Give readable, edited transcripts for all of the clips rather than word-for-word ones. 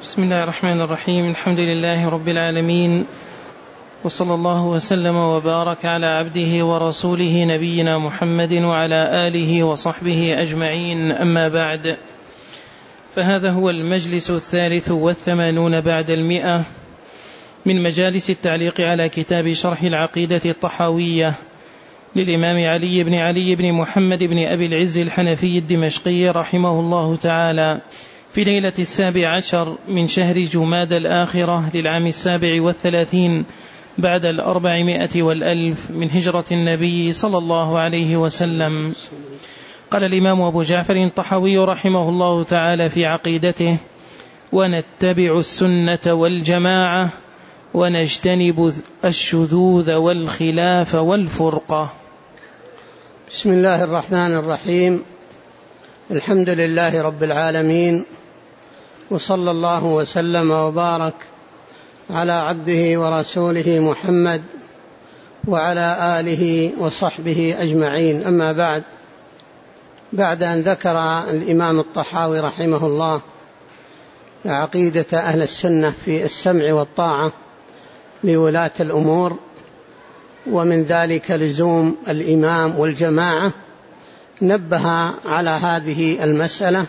بسم الله الرحمن الرحيم. الحمد لله رب العالمين، وصلى الله وسلم وبارك على عبده ورسوله نبينا محمد وعلى آله وصحبه أجمعين. أما بعد، فهذا هو المجلس 83 بعد 100 من مجالس التعليق على كتاب شرح العقيدة الطحاوية للإمام علي بن محمد بن أبي العز الحنفي الدمشقي رحمه الله تعالى، في ليلة 17 من شهر جماد الآخرة للعام 37 بعد 400 من هجرة النبي صلى الله عليه وسلم. قال الإمام أبو جعفر الطحاوي رحمه الله تعالى في عقيدته: ونتبع السنة والجماعة ونجتنب الشذوذ والخلاف والفرقة. بسم الله الرحمن الرحيم. الحمد لله رب العالمين، وصلى الله وسلم وبارك على عبده ورسوله محمد وعلى آله وصحبه أجمعين. أما بعد أن ذكر الإمام الطحاوي رحمه الله عقيدة أهل السنة في السمع والطاعة لولاة الأمور، ومن ذلك لزوم الإمام والجماعة، نبه على هذه المسألة،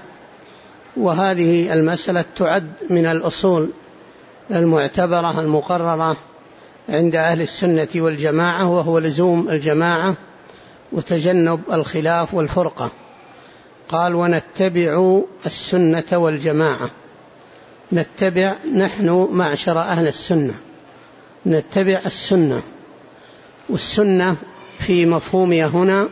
وهذه المسألة تعد من الأصول المعتبرة المقررة عند أهل السنة والجماعة، وهو لزوم الجماعة وتجنب الخلاف والفرقة. قال: ونتبع السنة والجماعة. نتبع، نحن معشر أهل السنة نتبع السنة، والسنة في مفهومها هنا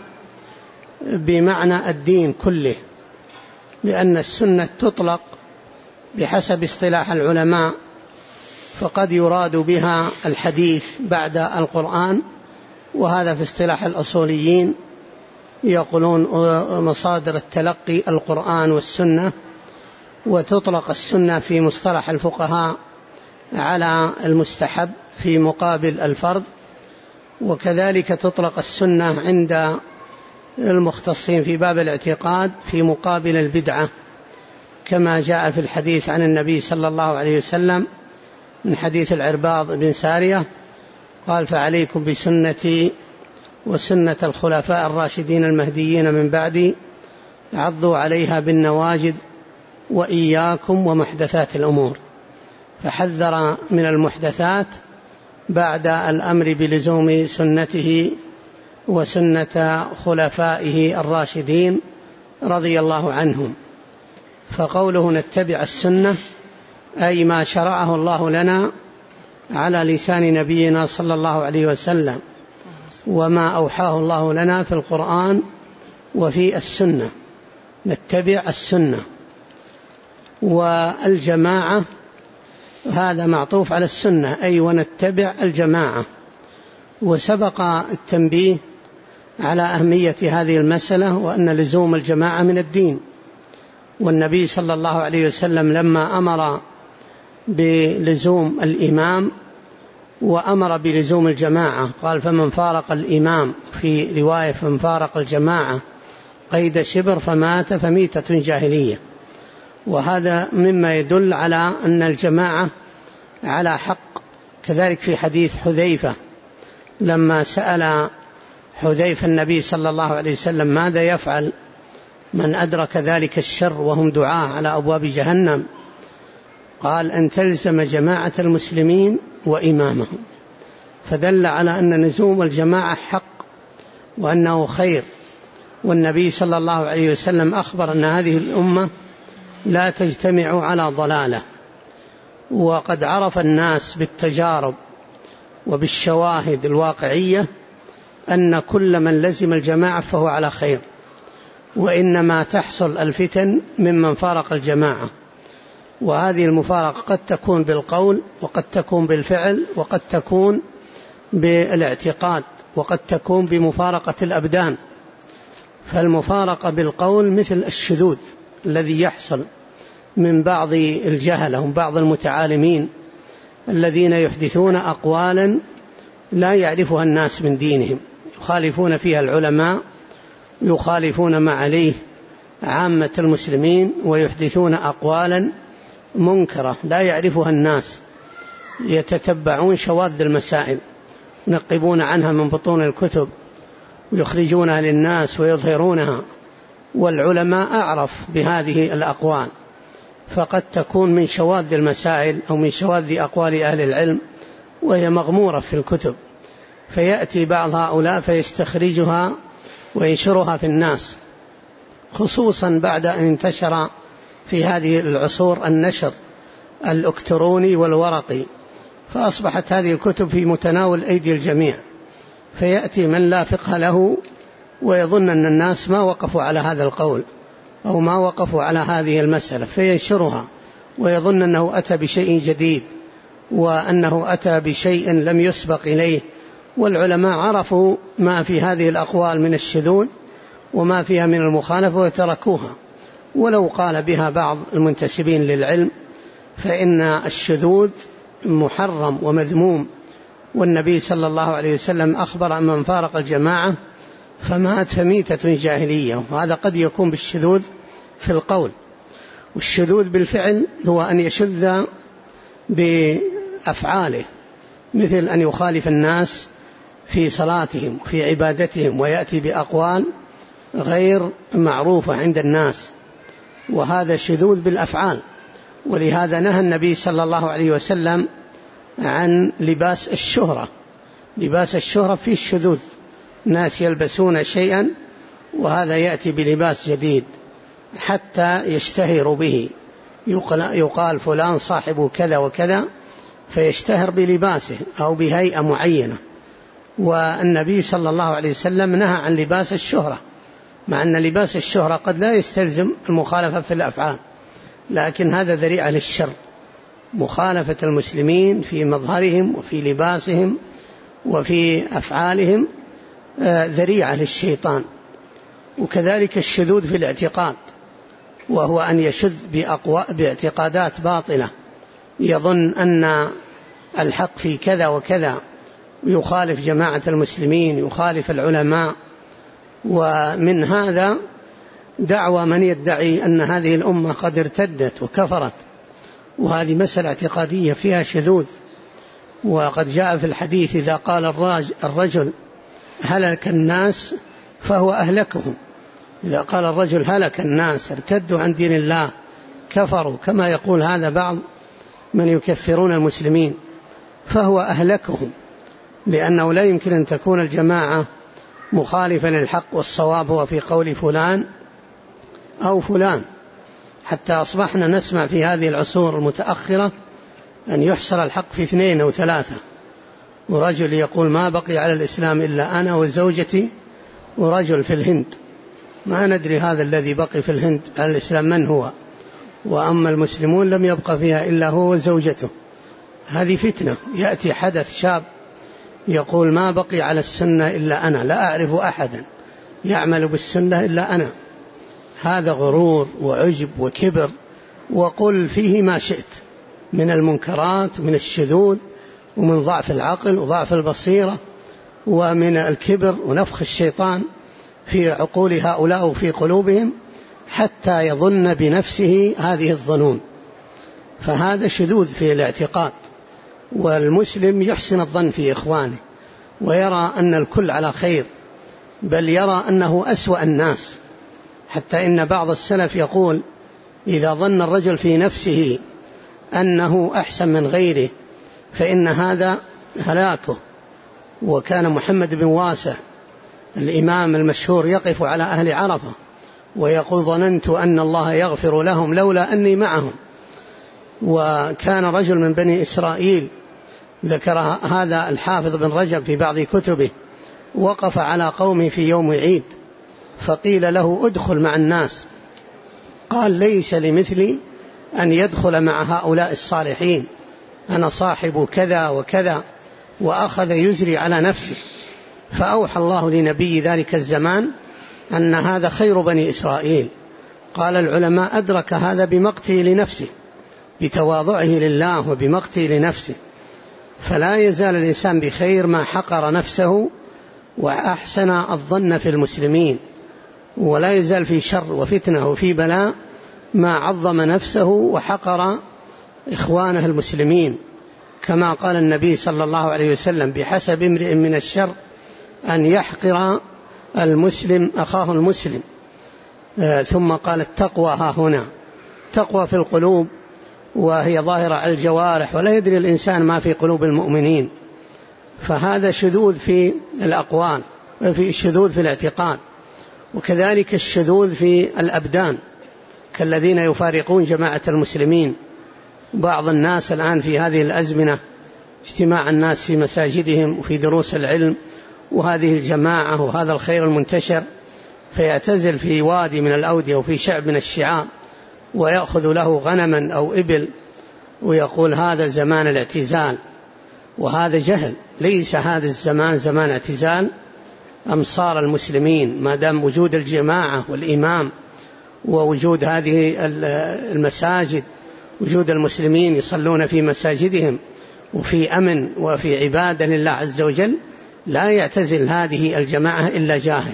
بمعنى الدين كله، لأن السنة تطلق بحسب اصطلاح العلماء، فقد يراد بها الحديث بعد القرآن، وهذا في اصطلاح الأصوليين يقولون مصادر التلقي القرآن والسنة. وتطلق السنة في مصطلح الفقهاء على المستحب في مقابل الفرض، وكذلك تطلق السنة عند المختصين في باب الاعتقاد في مقابل البدعة، كما جاء في الحديث عن النبي صلى الله عليه وسلم من حديث العرباض بن سارية قال: فعليكم بسنتي وسنة الخلفاء الراشدين المهديين من بعدي، عضوا عليها بالنواجذ وإياكم ومحدثات الأمور. فحذر من المحدثات بعد الأمر بلزوم سنته وسنة خلفائه الراشدين رضي الله عنهم. فقوله نتبع السنة أي ما شرعه الله لنا على لسان نبينا صلى الله عليه وسلم، وما أوحاه الله لنا في القرآن وفي السنة. نتبع السنة. والجماعة هذا معطوف على السنة، أي ونتبع الجماعة. وسبق التنبيه على أهمية هذه المسألة، وأن لزوم الجماعة من الدين. والنبي صلى الله عليه وسلم لما أمر بلزوم الإمام وأمر بلزوم الجماعة قال: فمن فارق الإمام، في رواية فمن فارق الجماعة قيد شبر فمات فميتة جاهلية. وهذا مما يدل على أن الجماعة على حق. كذلك في حديث حذيفة لما سأل حذيفة النبي صلى الله عليه وسلم: ماذا يفعل من أدرك ذلك الشر وهم دعاة على أبواب جهنم؟ قال: أن تلزم جماعة المسلمين وإمامهم. فدل على أن لزوم الجماعة حق وأنه خير. والنبي صلى الله عليه وسلم أخبر أن هذه الأمة لا تجتمع على ضلالة. وقد عرف الناس بالتجارب وبالشواهد الواقعية أن كل من لزم الجماعة فهو على خير، وإنما تحصل الفتن ممن فارق الجماعة. وهذه المفارقة قد تكون بالقول، وقد تكون بالفعل، وقد تكون بالاعتقاد، وقد تكون بمفارقة الأبدان. فالمفارقة بالقول مثل الشذوذ الذي يحصل من بعض الجهلة ومن بعض المتعالمين الذين يحدثون أقوالا لا يعرفها الناس من دينهم، يخالفون فيها العلماء، يخالفون ما عليه عامة المسلمين، ويحدثون أقوالا منكرة لا يعرفها الناس، يتتبعون شواذ المسائل، ينقبون عنها من بطون الكتب ويخرجونها للناس ويظهرونها، والعلماء أعرف بهذه الأقوال، فقد تكون من شواذ المسائل أو من شواذ أقوال أهل العلم وهي مغمورة في الكتب، فيأتي بعض هؤلاء فيستخرجها وينشرها في الناس، خصوصا بعد أن انتشر في هذه العصور النشر الإلكتروني والورقي، فأصبحت هذه الكتب في متناول أيدي الجميع، فيأتي من لا فقه له ويظن أن الناس ما وقفوا على هذا القول أو ما وقفوا على هذه المسألة، فينشرها ويظن أنه أتى بشيء جديد وأنه أتى بشيء لم يسبق إليه. والعلماء عرفوا ما في هذه الأقوال من الشذوذ وما فيها من المخالفة وتركوها، ولو قال بها بعض المنتسبين للعلم فإن الشذوذ محرم ومذموم، والنبي صلى الله عليه وسلم أخبر أن من فارق الجماعة فمات فميتة جاهلية، وهذا قد يكون بالشذوذ في القول. والشذوذ بالفعل هو أن يشذ بأفعاله، مثل أن يخالف الناس في صلاتهم وفي عبادتهم ويأتي بأقوال غير معروفة عند الناس، وهذا شذوذ بالأفعال. ولهذا نهى النبي صلى الله عليه وسلم عن لباس الشهرة. لباس الشهرة فيه الشذوذ، ناس يلبسون شيئا وهذا يأتي بلباس جديد حتى يشتهر به، يقال فلان صاحب كذا وكذا فيشتهر بلباسه أو بهيئة معينة. والنبي صلى الله عليه وسلم نهى عن لباس الشهرة، مع أن لباس الشهرة قد لا يستلزم المخالفة في الأفعال، لكن هذا ذريعة للشر، مخالفة المسلمين في مظهرهم وفي لباسهم وفي أفعالهم ذريعة للشيطان. وكذلك الشذوذ في الاعتقاد، وهو أن يشذ باعتقادات باطلة، يظن أن الحق في كذا وكذا ويخالف جماعة المسلمين، يخالف العلماء. ومن هذا دعوى من يدعي أن هذه الأمة قد ارتدت وكفرت، وهذه مسألة اعتقادية فيها شذوذ. وقد جاء في الحديث إذا قال الرجل هلك الناس فهو أهلكهم، إذا قال الرجل هلك الناس ارتدوا عن دين الله كفروا، كما يقول هذا بعض من يكفرون المسلمين، فهو أهلكهم، لأنه لا يمكن أن تكون الجماعة مخالفا للحق، والصواب هو في قول فلان أو فلان. حتى أصبحنا نسمع في هذه العصور المتأخرة أن يحصر الحق في 2 أو 3، ورجل يقول ما بقي على الإسلام إلا أنا وزوجتي ورجل في الهند، ما ندري هذا الذي بقي في الهند على الإسلام من هو، وأما المسلمون لم يبقى فيها إلا هو وزوجته. هذه فتنة. يأتي حدث شاب يقول ما بقي على السنة إلا أنا، لا أعرف أحدا يعمل بالسنة إلا أنا. هذا غرور وعجب وكبر، وقل فيه ما شئت من المنكرات ومن الشذوذ ومن ضعف العقل وضعف البصيرة ومن الكبر ونفخ الشيطان في عقول هؤلاء وفي قلوبهم حتى يظن بنفسه هذه الظنون. فهذا شذوذ في الاعتقاد. والمسلم يحسن الظن في إخوانه ويرى أن الكل على خير، بل يرى أنه أسوأ الناس، حتى إن بعض السلف يقول إذا ظن الرجل في نفسه أنه أحسن من غيره فإن هذا هلاكه. وكان محمد بن واسع الإمام المشهور يقف على أهل عرفة ويقول ظننت أن الله يغفر لهم لولا أني معهم. وكان رجل من بني إسرائيل، ذكر هذا الحافظ بن رجب في بعض كتبه، وقف على قومه في يوم عيد فقيل له ادخل مع الناس، قال ليس لمثلي أن يدخل مع هؤلاء الصالحين، أنا صاحب كذا وكذا، وأخذ يجري على نفسه. فأوحى الله لنبي ذلك الزمان أن هذا خير بني إسرائيل. قال العلماء أدرك هذا بمقته لنفسه، بتواضعه لله وبمقته لنفسه. فلا يزال الإنسان بخير ما حقر نفسه وأحسن الظن في المسلمين، ولا يزال في شر وفتنة وفي بلاء ما عظم نفسه وحقر إخوانه المسلمين، كما قال النبي صلى الله عليه وسلم: بحسب امرئ من الشر أن يحقر المسلم أخاه المسلم. ثم قال: التقوى ها هنا، تقوى في القلوب وهي ظاهرة على الجوارح، ولا يدري الإنسان ما في قلوب المؤمنين. فهذا شذوذ في الأقوال، وفي الشذوذ في الاعتقاد، وكذلك الشذوذ في الأبدان كالذين يفارقون جماعة المسلمين. بعض الناس الآن في هذه الأزمنة اجتماع الناس في مساجدهم وفي دروس العلم وهذه الجماعة وهذا الخير المنتشر، فيعتزل في وادي من الأودية وفي شعب من الشعاب ويأخذ له غنما أو إبل ويقول هذا زمان الاعتزال، وهذا جهل. ليس هذا الزمان زمان اعتزال أمصار المسلمين، ما دام وجود الجماعة والإمام ووجود هذه المساجد، وجود المسلمين يصلون في مساجدهم وفي أمن وفي عبادة لله عز وجل، لا يعتزل هذه الجماعة إلا جاهل.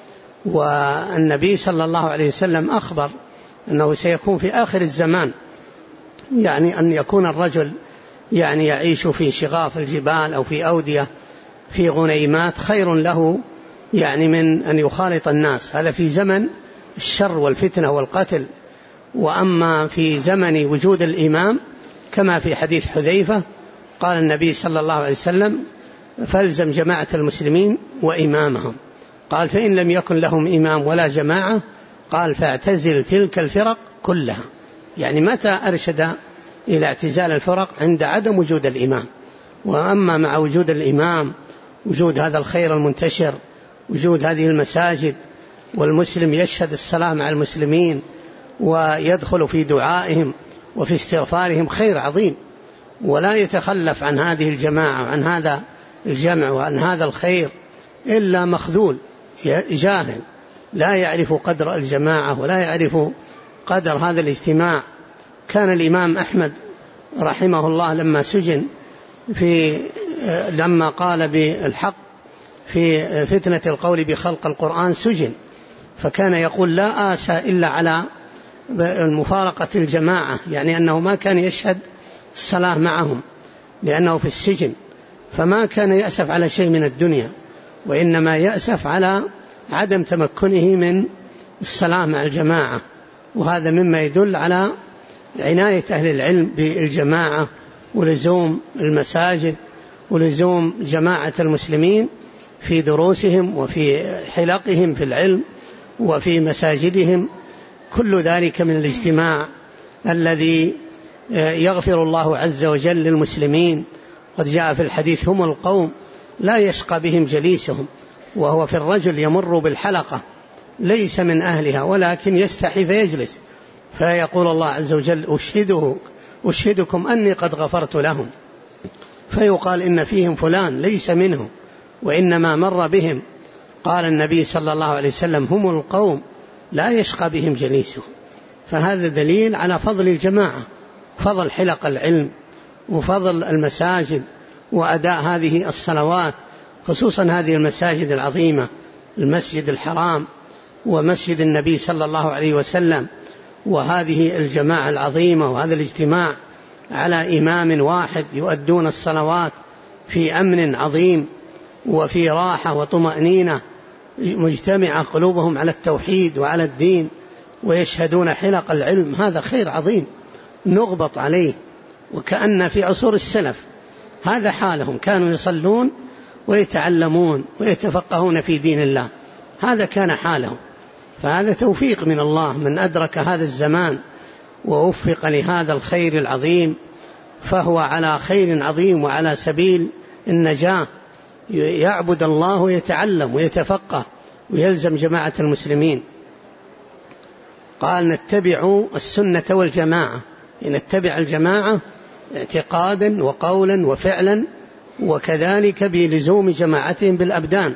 والنبي صلى الله عليه وسلم أخبر أنه سيكون في آخر الزمان يعني أن يكون الرجل يعني يعيش في شغاف الجبال أو في أودية في غنيمات خير له يعني من أن يخالط الناس. هذا في زمن الشر والفتنة والقتل. وأما في زمن وجود الإمام كما في حديث حذيفة قال النبي صلى الله عليه وسلم: فالزم جماعة المسلمين وإمامهم. قال: فإن لم يكن لهم إمام ولا جماعة قال: فاعتزل تلك الفرق كلها. يعني متى أرشد إلى اعتزال الفرق؟ عند عدم وجود الإمام. وأما مع وجود الإمام، وجود هذا الخير المنتشر، وجود هذه المساجد، والمسلم يشهد الصلاة مع المسلمين ويدخل في دعائهم وفي استغفارهم، خير عظيم. ولا يتخلف عن هذه الجماعة وعن هذا الجمع وعن هذا الخير إلا مخذول جاهل لا يعرف قدر الجماعة ولا يعرف قدر هذا الاجتماع. كان الإمام أحمد رحمه الله لما سجن لما قال بالحق في فتنة القول بخلق القرآن سجن، فكان يقول: لا آسى إلا على مفارقة الجماعة، يعني أنه ما كان يشهد الصلاة معهم لأنه في السجن، فما كان يأسف على شيء من الدنيا، وإنما يأسف على عدم تمكنه من الصلاة مع الجماعة. وهذا مما يدل على عناية أهل العلم بالجماعة ولزوم المساجد ولزوم جماعة المسلمين في دروسهم وفي حلقهم في العلم وفي مساجدهم. كل ذلك من الاجتماع الذي يغفر الله عز وجل للمسلمين. قد جاء في الحديث: هم القوم لا يشقى بهم جليسهم. وهو في الرجل يمر بالحلقة ليس من أهلها ولكن يستحي فيجلس، فيقول الله عز وجل: أشهدكم أني قد غفرت لهم. فيقال: إن فيهم فلان ليس منه وإنما مر بهم. قال النبي صلى الله عليه وسلم: هم القوم لا يشقى بهم جليسهم. فهذا دليل على فضل الجماعة، فضل حلق العلم وفضل المساجد وأداء هذه الصلوات، خصوصا هذه المساجد العظيمة، المسجد الحرام ومسجد النبي صلى الله عليه وسلم، وهذه الجماعة العظيمة وهذا الاجتماع على إمام واحد يؤدون الصلوات في أمن عظيم وفي راحة وطمأنينة، مجتمعة قلوبهم على التوحيد وعلى الدين ويشهدون حلق العلم. هذا خير عظيم نغبط عليه. وكأن في عصور السلف هذا حالهم، كانوا يصلون ويتعلمون ويتفقهون في دين الله، هذا كان حالهم. فهذا توفيق من الله، من أدرك هذا الزمان ووفق لهذا الخير العظيم فهو على خير عظيم وعلى سبيل النجاة، يعبد الله ويتعلم ويتفقه ويلزم جماعة المسلمين. قال: نتبع السنة والجماعة، نتبع الجماعة اعتقادا وقولا وفعلا، وكذلك بلزوم جماعتهم بالأبدان،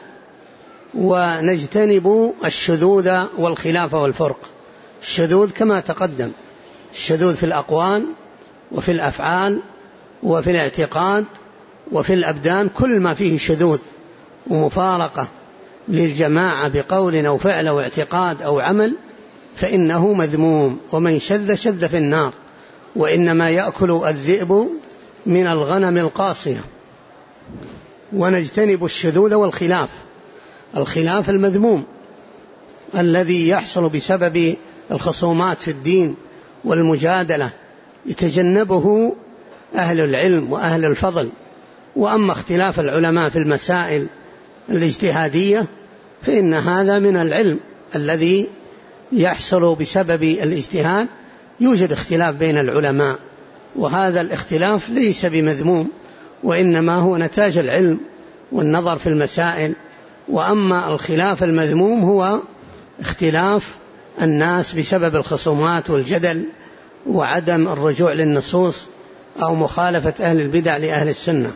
ونجتنب الشذوذ والخلاف والفرق. الشذوذ كما تقدم، الشذوذ في الأقوال وفي الأفعال وفي الاعتقاد وفي الأبدان، كل ما فيه شذوذ ومفارقة للجماعة بقول أو فعل أو اعتقاد أو عمل فإنه مذموم، ومن شذ شذ في النار. وإنما يأكل الذئب من الغنم القاصية. ونجتنب الشذوذ والخلاف، الخلاف المذموم الذي يحصل بسبب الخصومات في الدين والمجادلة، يتجنبه أهل العلم وأهل الفضل. وأما اختلاف العلماء في المسائل الاجتهادية فإن هذا من العلم الذي يحصل بسبب الاجتهاد، يوجد اختلاف بين العلماء، وهذا الاختلاف ليس بمذموم، وإنما هو نتاج العلم والنظر في المسائل. وأما الخلاف المذموم هو اختلاف الناس بسبب الخصومات والجدل وعدم الرجوع للنصوص أو مخالفة أهل البدع لأهل السنة.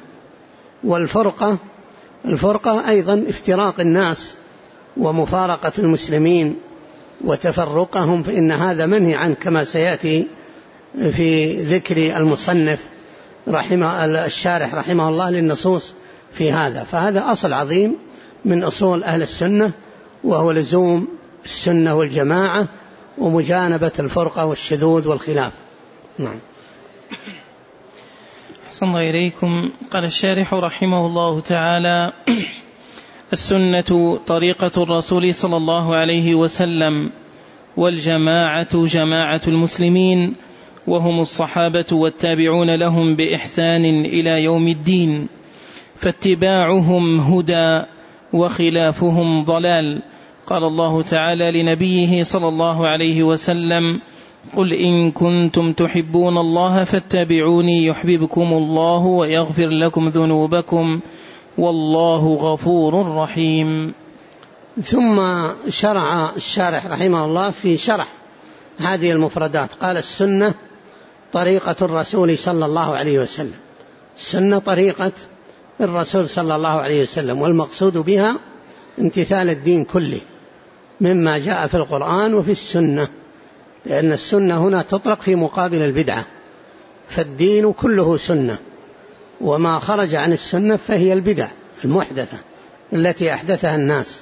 الفرقة أيضا افتراق الناس ومفارقة المسلمين وتفرقهم، فإن هذا منهي عنه كما سيأتي في ذكر المصنف الشارح رحمه الله للنصوص في هذا. فهذا أصل عظيم من أصول أهل السنة، وهو لزوم السنة والجماعة ومجانبة الفرقة والشذوذ والخلاف. نعم. أحسن الله إليكم. قال الشارح رحمه الله تعالى: السنة طريقة الرسول صلى الله عليه وسلم، والجماعة جماعة المسلمين، وهم الصحابة والتابعون لهم بإحسان إلى يوم الدين، فاتباعهم هدى وخلافهم ضلال. قال الله تعالى لنبيه صلى الله عليه وسلم: قل إن كنتم تحبون الله فاتبعوني يحببكم الله ويغفر لكم ذنوبكم والله غفور رحيم. ثم شرع الشارح رحمه الله في شرح هذه المفردات. قال: السنة طريقة الرسول صلى الله عليه وسلم. السنة طريقة الرسول صلى الله عليه وسلم، والمقصود بها امتثال الدين كله مما جاء في القرآن وفي السنة، لأن السنة هنا تطلق في مقابل البدعة، فالدين كله سنة، وما خرج عن السنة فهي البدع المحدثة التي أحدثها الناس.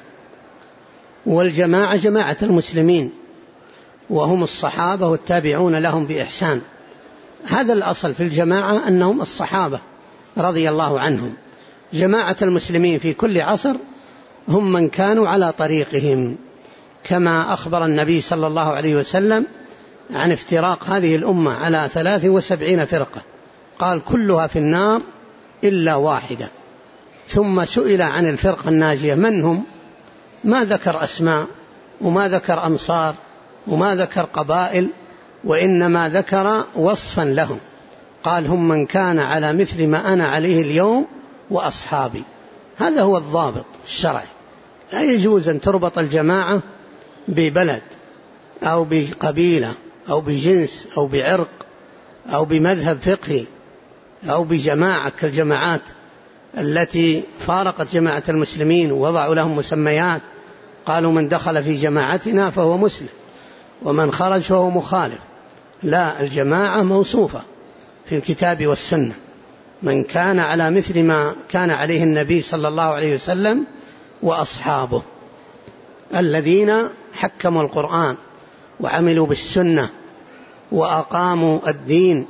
والجماعة جماعة المسلمين، وهم الصحابة والتابعون لهم بإحسان. هذا الأصل في الجماعة أنهم الصحابة رضي الله عنهم. جماعة المسلمين في كل عصر هم من كانوا على طريقهم، كما أخبر النبي صلى الله عليه وسلم عن افتراق هذه الأمة على 73 فرقة، قال: كلها في النار إلا واحدة. ثم سئل عن الفرقة الناجية من هم؟ ما ذكر أسماء وما ذكر أمصار وما ذكر قبائل، وإنما ذكر وصفا لهم، قال: هم من كان على مثل ما أنا عليه اليوم وأصحابي. هذا هو الضابط الشرعي. لا يجوز أن تربط الجماعة ببلد أو بقبيلة أو بجنس أو بعرق أو بمذهب فقهي أو بجماعة كالجماعات التي فارقت جماعة المسلمين ووضعوا لهم مسميات، قالوا: من دخل في جماعتنا فهو مسلم ومن خرج فهو مخالف. لا، الجماعة موصوفة في الكتاب والسنة: من كان على مثل ما كان عليه النبي صلى الله عليه وسلم وأصحابه، الذين حكموا القرآن وعملوا بالسنة وأقاموا الدين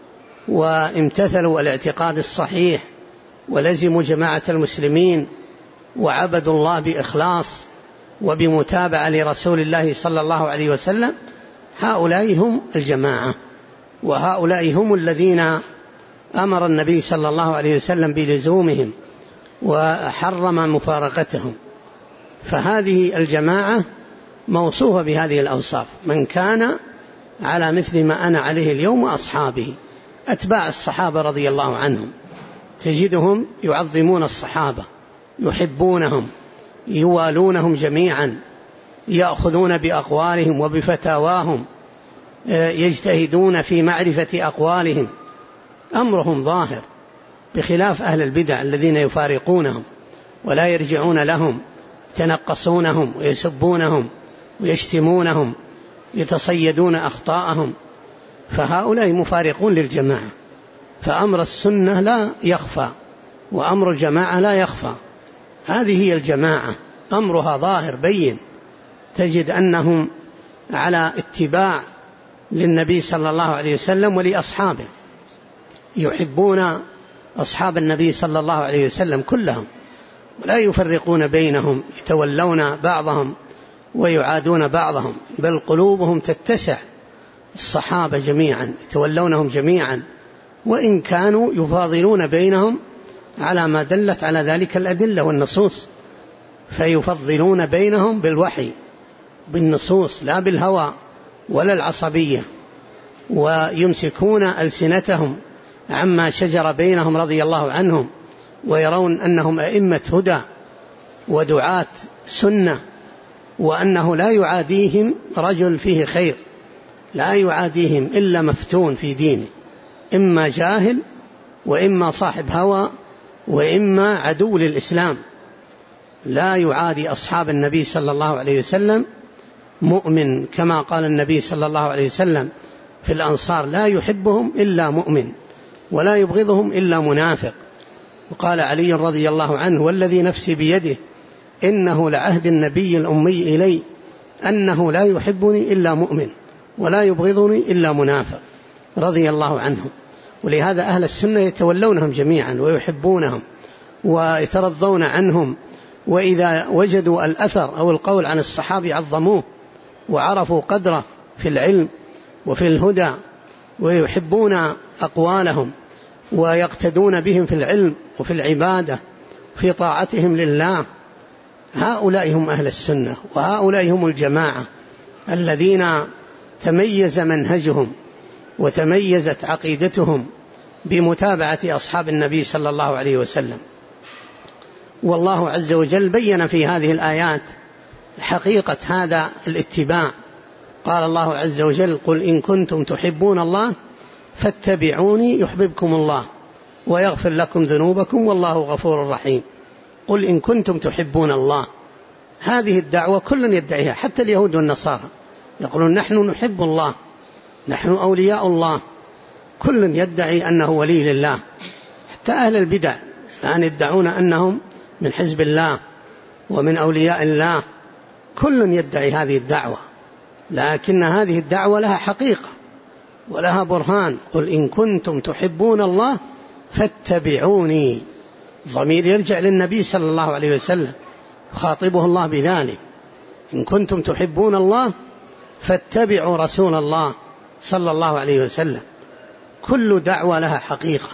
وامتثلوا الاعتقاد الصحيح ولزموا جماعة المسلمين وعبدوا الله بإخلاص وبمتابعة لرسول الله صلى الله عليه وسلم. هؤلاء هم الجماعة، وهؤلاء هم الذين أمر النبي صلى الله عليه وسلم بلزومهم وحرم مفارقتهم. فهذه الجماعة موصوفة بهذه الأوصاف: من كان على مثل ما أنا عليه اليوم وأصحابه. أتباع الصحابة رضي الله عنهم تجدهم يعظمون الصحابة، يحبونهم، يوالونهم جميعا، يأخذون بأقوالهم وبفتاواهم، يجتهدون في معرفة أقوالهم، أمرهم ظاهر، بخلاف أهل البدع الذين يفارقونهم ولا يرجعون لهم، يتنقصونهم ويسبونهم ويشتمونهم، يتصيدون أخطاءهم. فهؤلاء مفارقون للجماعة. فأمر السنة لا يخفى وأمر الجماعة لا يخفى. هذه هي الجماعة، أمرها ظاهر بين، تجد أنهم على اتباع للنبي صلى الله عليه وسلم ولأصحابه، يحبون أصحاب النبي صلى الله عليه وسلم كلهم ولا يفرقون بينهم، يتولون بعضهم ويعادون بعضهم، بل قلوبهم تتسع الصحابة جميعا، يتولونهم جميعا، وإن كانوا يفاضلون بينهم على ما دلت على ذلك الأدلة والنصوص، فيفضلون بينهم بالوحي بالنصوص لا بالهوى ولا العصبية، ويمسكون ألسنتهم عما شجر بينهم رضي الله عنهم، ويرون أنهم أئمة هدى ودعاة سنة، وأنه لا يعاديهم رجل فيه خير، لا يعاديهم إلا مفتون في دينه، إما جاهل وإما صاحب هوى وإما عدو للإسلام. لا يعادي أصحاب النبي صلى الله عليه وسلم مؤمن، كما قال النبي صلى الله عليه وسلم في الأنصار: لا يحبهم إلا مؤمن ولا يبغضهم إلا منافق. وقال علي رضي الله عنه: والذي نفسي بيده إنه لعهد النبي الأمي إلي أنه لا يحبني إلا مؤمن ولا يبغضني إلا منافق، رضي الله عنهم. ولهذا أهل السنة يتولونهم جميعا ويحبونهم ويترضون عنهم، وإذا وجدوا الأثر أو القول عن الصحابة عظموه وعرفوا قدره في العلم وفي الهدى، ويحبون أقوالهم ويقتدون بهم في العلم وفي العبادة في طاعتهم لله. هؤلاء هم أهل السنة، وهؤلاء هم الجماعة الذين تميز منهجهم وتميزت عقيدتهم بمتابعة أصحاب النبي صلى الله عليه وسلم. والله عز وجل بين في هذه الآيات حقيقة هذا الاتباع. قال الله عز وجل: قل إن كنتم تحبون الله فاتبعوني يحببكم الله ويغفر لكم ذنوبكم والله غفور رحيم. قل إن كنتم تحبون الله، هذه الدعوة كل يدعيها، حتى اليهود والنصارى يقولون نحن نحب الله، نحن أولياء الله، كل يدعي أنه ولي لله، حتى أهل البدع يعني يدعون أنهم من حزب الله ومن أولياء الله، كل يدعي هذه الدعوة، لكن هذه الدعوة لها حقيقة ولها برهان. قل إن كنتم تحبون الله فاتبعوني، ضمير يرجع للنبي صلى الله عليه وسلم، خاطبه الله بذلك: إن كنتم تحبون الله فاتبعوا رسول الله صلى الله عليه وسلم. كل دعوة لها حقيقة،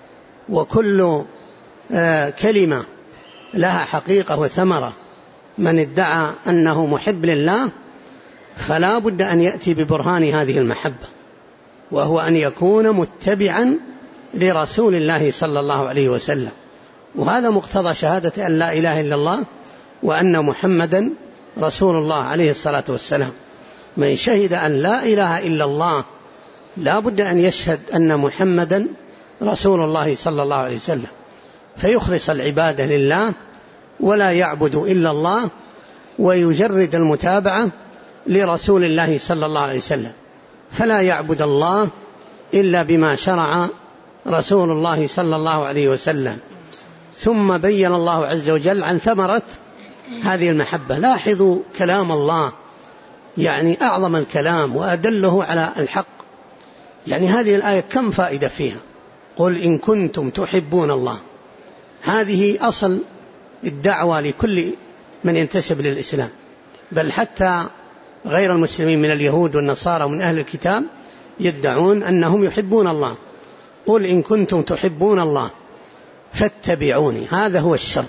وكل كلمة لها حقيقة وثمرة. من ادعى أنه محب لله فلا بد أن يأتي ببرهان هذه المحبة، وهو أن يكون متبعا لرسول الله صلى الله عليه وسلم. وهذا مقتضى شهادة أن لا إله إلا الله وأن محمدا رسول الله عليه الصلاة والسلام. من شهد أن لا إله إلا الله لا بد أن يشهد أن محمدا رسول الله صلى الله عليه وسلم، فيخلص العبادة لله ولا يعبد إلا الله، ويجرد المتابعة لرسول الله صلى الله عليه وسلم، فلا يعبد الله إلا بما شرع رسول الله صلى الله عليه وسلم. ثم بين الله عز وجل عن ثمرة هذه المحبة. لاحظوا كلام الله، يعني أعظم الكلام وأدله على الحق. يعني هذه الآية كم فائدة فيها؟ قل إن كنتم تحبون الله، هذه أصل الدعوة لكل من ينتسب للإسلام، بل حتى غير المسلمين من اليهود والنصارى ومن أهل الكتاب يدعون أنهم يحبون الله. قل إن كنتم تحبون الله فاتبعوني، هذا هو الشرط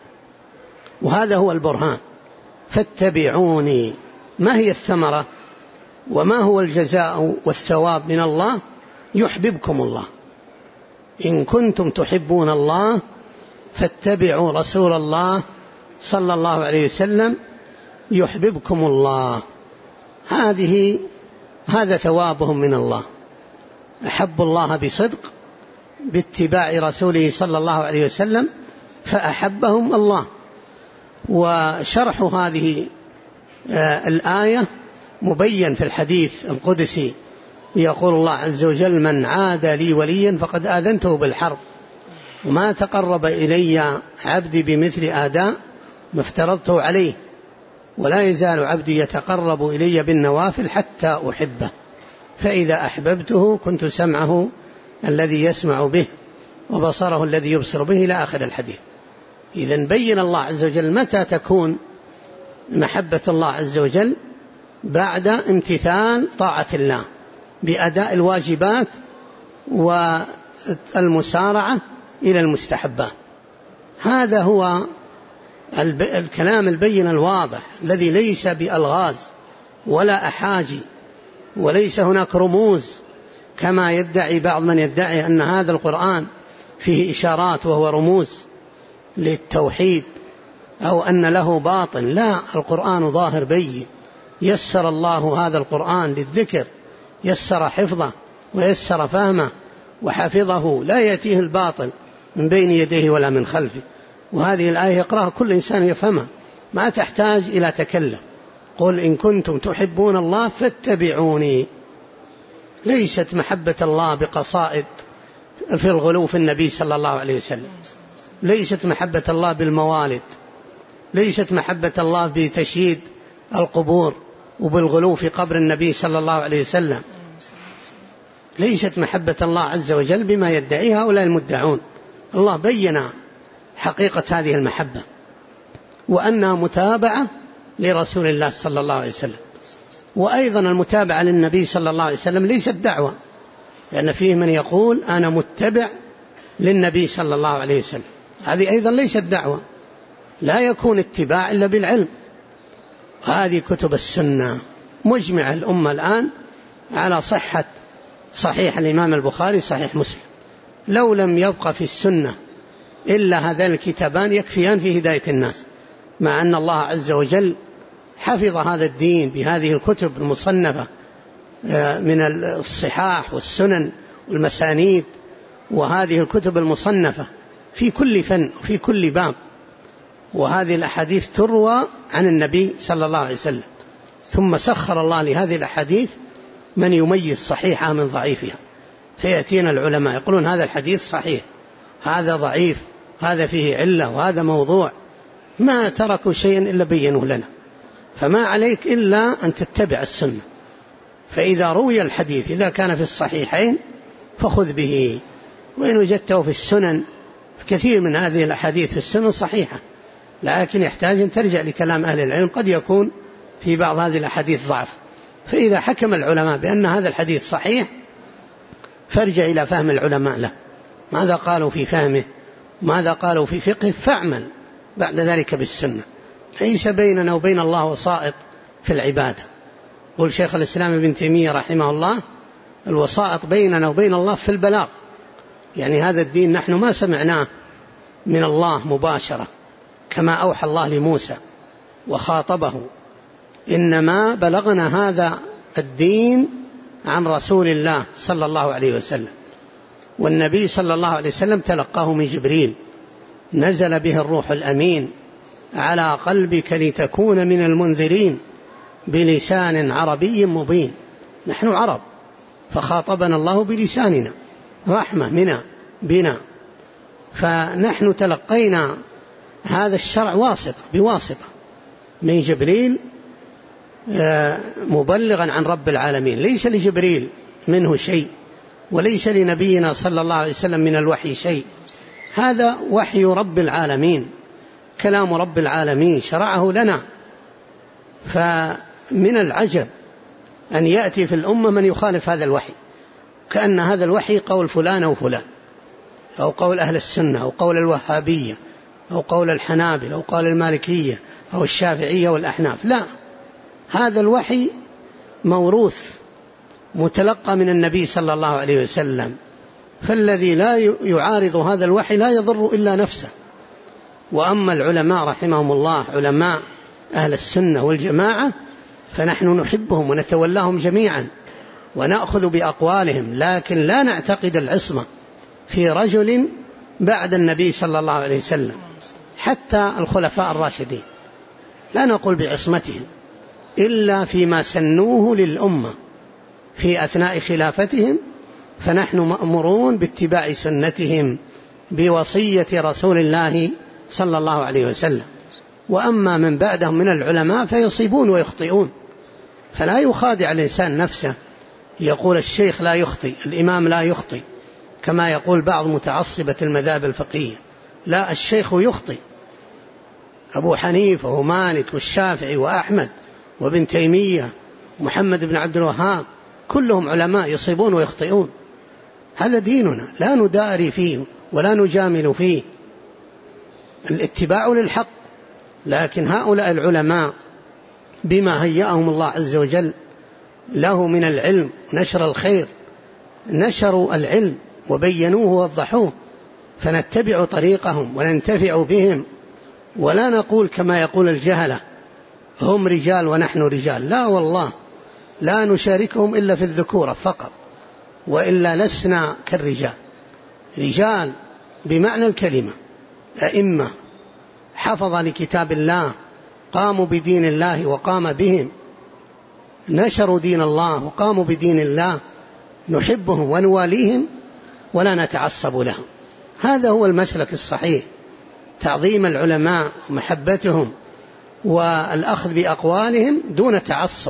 وهذا هو البرهان. فاتبعوني، ما هي الثمرة وما هو الجزاء والثواب من الله؟ يحببكم الله. إن كنتم تحبون الله فاتبعوا رسول الله صلى الله عليه وسلم يحببكم الله. هذا ثوابهم من الله. أحبوا الله بصدق باتباع رسوله صلى الله عليه وسلم فأحبهم الله. وشرح هذه الآية مبين في الحديث القدسي، يقول الله عز وجل: من عاد لي وليا فقد آذنته بالحرب، وما تقرب إلي عبدي بمثل آداء ما افترضته عليه، ولا يزال عبدي يتقرب إلي بالنوافل حتى أحبه. فإذا أحببته كنت سمعه الذي يسمع به وبصره الذي يبصر به إلى آخر الحديث. إذن بين الله عز وجل متى تكون محبة الله عز وجل: بعد امتثال طاعة الله بأداء الواجبات والمسارعة إلى المستحبات. هذا هو الكلام البين الواضح الذي ليس بألغاز ولا أحاجي، وليس هناك رموز كما يدعي بعض من يدعي أن هذا القرآن فيه إشارات وهو رموز للتوحيد أو أن له باطن. لا، القرآن ظاهر بين. يسر الله هذا القرآن للذكر، يسر حفظه ويسر فهمه وحفظه، لا يأتيه الباطل من بين يديه ولا من خلفه. وهذه الآية يقرأها كل إنسان يفهمها، ما تحتاج إلى تكلم. قل إن كنتم تحبون الله فاتبعوني. ليست محبة الله بقصائد في الغلو في النبي صلى الله عليه وسلم، ليست محبة الله بالموالد، ليست محبة الله بتشييد القبور وبالغلو في قبر النبي صلى الله عليه وسلم. ليست محبة الله عز وجل بما يدعيها هؤلاء المدعون. الله بين حقيقة هذه المحبة وأنها متابعة لرسول الله صلى الله عليه وسلم. وأيضا المتابعة للنبي صلى الله عليه وسلم ليست دعوة، لأن فيه من يقول أنا متبع للنبي صلى الله عليه وسلم، هذه أيضا ليست دعوة، لا يكون اتباع إلا بالعلم. هذه كتب السنة مجمع الأمة الآن على صحيح الإمام البخاري صحيح مسلم. لو لم يبقى في السنة إلا هذان الكتابان يكفيان في هداية الناس، مع أن الله عز وجل حفظ هذا الدين بهذه الكتب المصنفة من الصحاح والسنن والمسانيد، وهذه الكتب المصنفة في كل فن وفي كل باب. وهذه الأحاديث تروى عن النبي صلى الله عليه وسلم، ثم سخر الله لهذه الأحاديث من يميز صحيحها من ضعيفها. فيأتينا العلماء يقولون هذا الحديث صحيح، هذا ضعيف، هذا فيه علة، وهذا موضوع. ما تركوا شيئا إلا بينوه لنا. فما عليك إلا أن تتبع السنة. فإذا روي الحديث إذا كان في الصحيحين فخذ به، وإن وجدته في السنن كثير من هذه الأحاديث في السنن صحيحة، لكن يحتاج أن ترجع لكلام أهل العلم، قد يكون في بعض هذه الأحاديث ضعف. فإذا حكم العلماء بأن هذا الحديث صحيح فارجع إلى فهم العلماء له، ماذا قالوا في فهمه، ماذا قالوا في فقه، فاعمل بعد ذلك بالسنة. ليس بيننا وبين الله وسائط في العبادة. قل شيخ الإسلام ابن تيمية رحمه الله: الوسائط بيننا وبين الله في البلاغ. يعني هذا الدين نحن ما سمعناه من الله مباشرة كما أوحى الله لموسى وخاطبه، إنما بلغنا هذا الدين عن رسول الله صلى الله عليه وسلم. والنبي صلى الله عليه وسلم تلقاه من جبريل، نزل به الروح الأمين على قلبك لتكون من المنذرين بلسان عربي مبين. نحن عرب، فخاطبنا الله بلساننا، رحمة منا بنا. فنحن تلقينا هذا الشرع بواسطة من جبريل مبلغا عن رب العالمين. ليس لجبريل منه شيء، وليس لنبينا صلى الله عليه وسلم من الوحي شيء. هذا وحي رب العالمين، كلام رب العالمين شرعه لنا. فمن العجب أن يأتي في الأمة من يخالف هذا الوحي، كأن هذا الوحي قول فلان أو فلان، أو قول أهل السنة، أو قول الوهابية، أو قول الحنابلة، أو قول المالكية، أو الشافعية والأحناف. لا، هذا الوحي موروث متلقى من النبي صلى الله عليه وسلم. فالذي لا يعارض هذا الوحي لا يضر إلا نفسه. وأما العلماء رحمهم الله، علماء أهل السنة والجماعة، فنحن نحبهم ونتولاهم جميعا ونأخذ بأقوالهم، لكن لا نعتقد العصمة في رجل بعد النبي صلى الله عليه وسلم. حتى الخلفاء الراشدين لا نقول بعصمتهم إلا فيما سنوه للأمة في أثناء خلافتهم، فنحن مأمورون باتباع سنتهم بوصية رسول الله صلى الله عليه وسلم. وأما من بعدهم من العلماء فيصيبون ويخطئون، فلا يخادع الإنسان نفسه يقول الشيخ لا يخطئ، الإمام لا يخطئ كما يقول بعض متعصبة المذاهب الفقهية. لا، الشيخ يخطئ. أبو حنيفة ومالك والشافعي وأحمد وابن تيمية ومحمد بن عبد الوهاب كلهم علماء يصيبون ويخطئون. هذا ديننا لا نداري فيه ولا نجامل فيه، الاتباع للحق. لكن هؤلاء العلماء بما هيأهم الله عز وجل له من العلم نشر الخير، نشروا العلم وبينوه ووضحوه، فنتبع طريقهم وننتفع بهم، ولا نقول كما يقول الجهلة هم رجال ونحن رجال. لا والله، لا نشاركهم إلا في الذكورة فقط، وإلا لسنا كالرجال. رجال بمعنى الكلمة، أئمة حفظ لكتاب الله، قاموا بدين الله وقام بهم، نشروا دين الله وقاموا بدين الله، نحبهم ونواليهم ولا نتعصب لهم. هذا هو المسلك الصحيح، تعظيم العلماء ومحبتهم والأخذ بأقوالهم دون تعصب.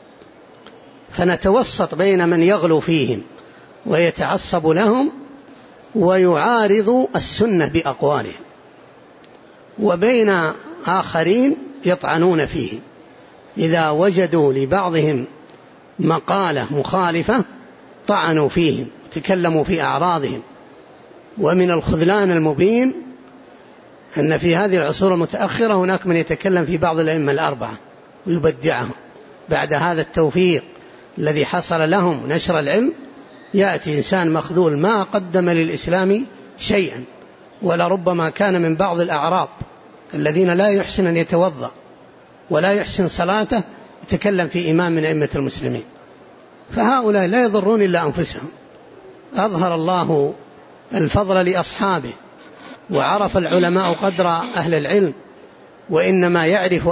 فنتوسط بين من يغلو فيهم ويتعصب لهم ويعارض السنة بأقوالهم، وبين آخرين يطعنون فيه إذا وجدوا لبعضهم مقالة مخالفة طعنوا فيهم وتكلموا في أعراضهم. ومن الخذلان المبين أن في هذه العصور المتأخرة هناك من يتكلم في بعض الأئمة الأربعة ويبدعهم. بعد هذا التوفيق الذي حصل لهم نشر العلم، يأتي إنسان مخذول ما قدم للإسلام شيئا، ولربما كان من بعض الأعراب الذين لا يحسن أن يتوضأ ولا يحسن صلاته يتكلم في إمام من أئمة المسلمين. فهؤلاء لا يضرون إلا أنفسهم. أظهر الله الفضل لأصحابه، وعرف العلماء قدر أهل العلم، وإنما يعرف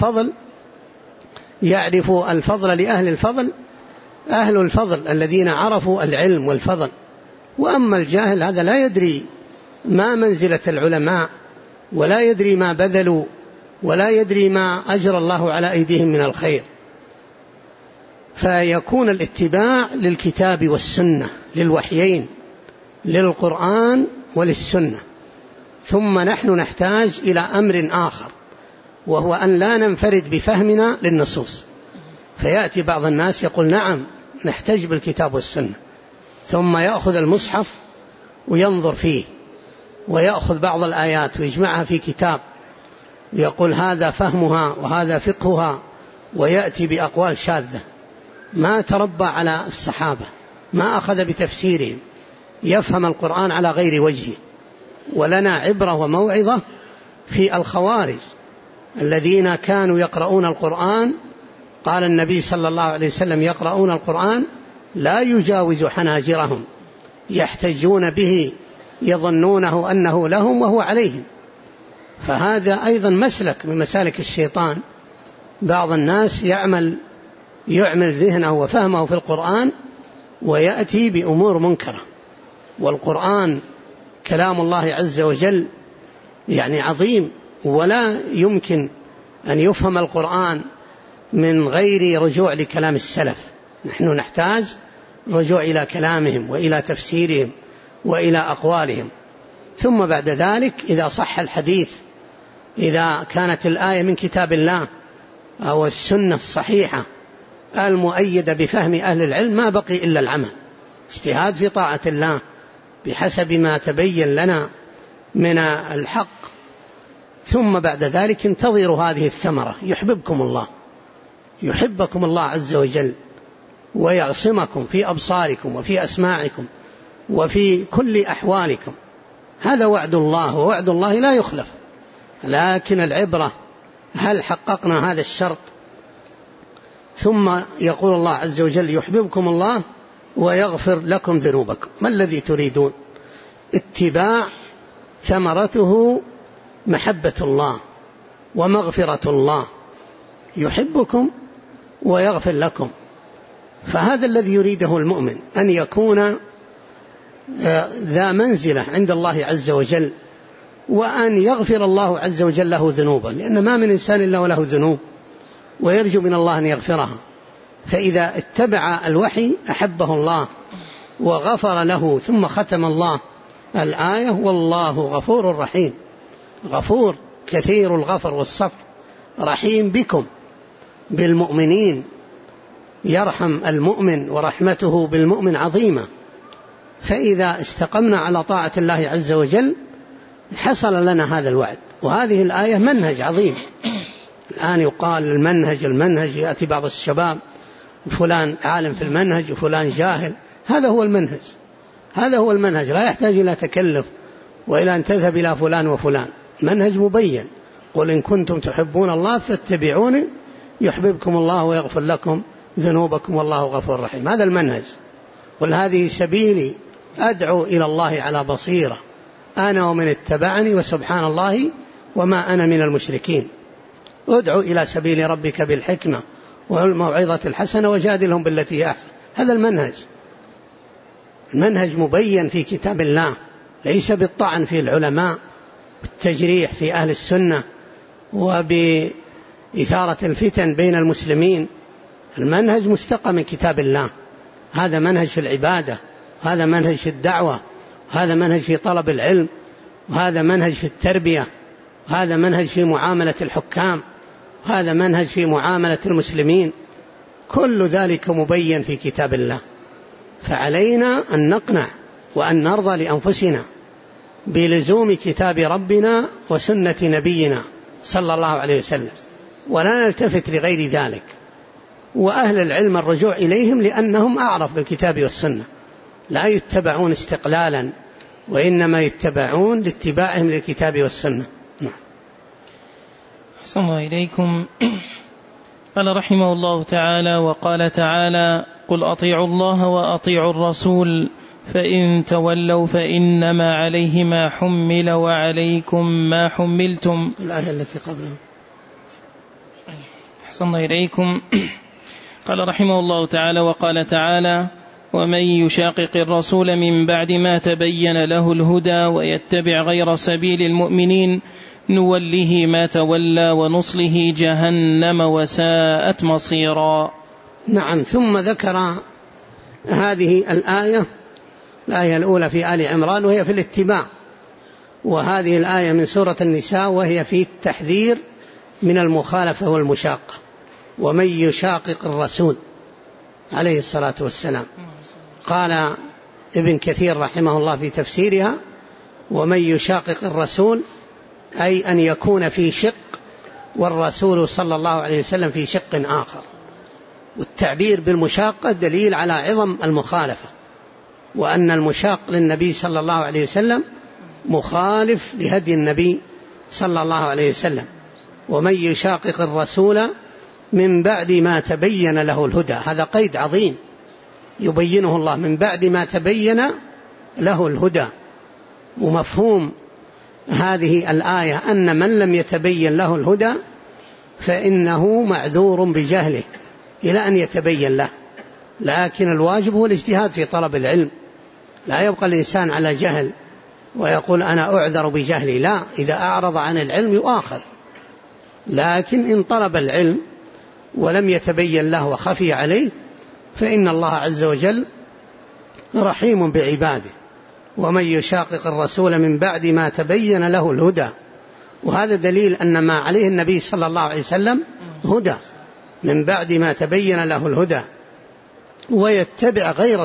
الفضل لأهل الفضل، أهل الفضل الذين عرفوا العلم والفضل. وأما الجاهل هذا لا يدري ما منزلة العلماء، ولا يدري ما بذلوا، ولا يدري ما أجرى الله على أيديهم من الخير. فيكون الاتباع للكتاب والسنة، للوحيين، للقرآن وللسنة. ثم نحن نحتاج إلى أمر آخر، وهو أن لا ننفرد بفهمنا للنصوص. فيأتي بعض الناس يقول نعم نحتاج بالكتاب والسنة، ثم يأخذ المصحف وينظر فيه، ويأخذ بعض الآيات ويجمعها في كتاب ويقول هذا فهمها وهذا فقهها، ويأتي بأقوال شاذة. ما تربى على الصحابة، ما أخذ بتفسيرهم، يفهم القرآن على غير وجهه. ولنا عبرة وموعظة في الخوارج الذين كانوا يقرؤون القرآن. قال النبي صلى الله عليه وسلم يقرؤون القرآن لا يجاوز حناجرهم، يحتجون به يظنونه أنه لهم وهو عليهم. فهذا أيضا مسلك من مسالك الشيطان. بعض الناس يعمل ذهنه وفهمه في القرآن ويأتي بأمور منكرة. والقرآن كلام الله عز وجل يعني عظيم، ولا يمكن أن يفهم القرآن من غير رجوع لكلام السلف. نحن نحتاج رجوع إلى كلامهم وإلى تفسيرهم وإلى أقوالهم. ثم بعد ذلك إذا صح الحديث، إذا كانت الآية من كتاب الله أو السنة الصحيحة المؤيدة بفهم أهل العلم، ما بقي إلا العمل، اجتهاد في طاعة الله بحسب ما تبين لنا من الحق. ثم بعد ذلك انتظروا هذه الثمرة، يحبكم الله عز وجل، ويعصمكم في أبصاركم وفي أسماعكم وفي كل أحوالكم. هذا وعد الله، ووعد الله لا يخلف. لكن العبرة هل حققنا هذا الشرط؟ ثم يقول الله عز وجل يحببكم الله ويغفر لكم ذنوبكم. ما الذي تريدون؟ اتباع ثمرته محبة الله ومغفرة الله، يحبكم ويغفر لكم. فهذا الذي يريده المؤمن، أن يكون ذا منزلة عند الله عز وجل، وأن يغفر الله عز وجل له ذنوبا، لأن ما من إنسان إلا وله ذنوب، ويرجو من الله أن يغفرها. فإذا اتبع الوحي أحبه الله وغفر له، ثم ختم الله الآية: والله غفور رحيم. غفور كثير الغفر والصفح، رحيم بكم بالمؤمنين، يرحم المؤمن ورحمته بالمؤمن عظيمة. فإذا استقمنا على طاعة الله عز وجل حصل لنا هذا الوعد. وهذه الآية منهج عظيم. الآن يقال المنهج، يأتي بعض الشباب: فلان عالم في المنهج وفلان جاهل. هذا هو المنهج، لا يحتاج إلى تكلف وإلى أن تذهب إلى فلان وفلان. منهج مبين: قل إن كنتم تحبون الله فاتبعوني يحببكم الله ويغفر لكم ذنوبكم والله غفور رحيم. هذا المنهج. قل هذه سبيلي أدعو إلى الله على بصيرة أنا ومن اتبعني وسبحان الله وما أنا من المشركين. ادعو إلى سبيل ربك بالحكمة والموعظة الحسنة وجادلهم بالتي هي أحسن. هذا المنهج مبين في كتاب الله، ليس بالطعن في العلماء والتجريح في أهل السنة وبإثارة الفتن بين المسلمين. المنهج مستقى من كتاب الله. هذا منهج في العبادة، هذا منهج في الدعوة، هذا منهج في طلب العلم، وهذا منهج في التربية، هذا منهج في معاملة الحكام، هذا منهج في معاملة المسلمين. كل ذلك مبين في كتاب الله. فعلينا أن نقنع وأن نرضى لأنفسنا بلزوم كتاب ربنا وسنة نبينا صلى الله عليه وسلم، ولا نلتفت لغير ذلك. وأهل العلم الرجوع إليهم لأنهم أعرف بالكتاب والسنة، لا يتبعون استقلالا، وإنما يتبعون لاتباعهم للكتاب والسنة. أحسن الله إليكم. قال رحمه الله تعالى: وقال تعالى: قل أطيعوا الله وأطيعوا الرسول فإن تولوا فإنما عليه ما حمل وعليكم ما حملتم. الآية التي قبلها. أحسن الله إليكم. قال رحمه الله تعالى: وقال تعالى: ومن يشاقق الرسول من بعد ما تبين له الهدى ويتبع غير سبيل المؤمنين نوله ما تولى ونصله جهنم وساءت مصيرا. نعم. ثم ذكر هذه الآية الأولى في آل عمران وهي في الاتباع، وهذه الآية من سورة النساء وهي في التحذير من المخالفة والمشاقة. ومن يشاقق الرسول عليه الصلاة والسلام. قال ابن كثير رحمه الله في تفسيرها: ومن يشاقق الرسول أي أن يكون في شق والرسول صلى الله عليه وسلم في شق آخر. والتعبير بالمشاقة دليل على عظم المخالفة، وأن المشاق للنبي صلى الله عليه وسلم مخالف لهدي النبي صلى الله عليه وسلم. ومن يشاقق الرسول من بعد ما تبين له الهدى، هذا قيد عظيم يبينه الله: من بعد ما تبين له الهدى. ومفهوم هذه الآية أن من لم يتبين له الهدى فإنه معذور بجهله إلى أن يتبين له، لكن الواجب هو الاجتهاد في طلب العلم. لا يبقى الإنسان على جهل ويقول أنا أعذر بجهلي، لا، إذا أعرض عن العلم يؤاخذ. لكن إن طلب العلم ولم يتبين له وخفي عليه فإن الله عز وجل رحيم بعباده. ومن يشاقق الرسول من بعد ما تبين له الهدى، وهذا دليل أن ما عليه النبي صلى الله عليه وسلم هدى، من بعد ما تبين له الهدى، ويتبع غير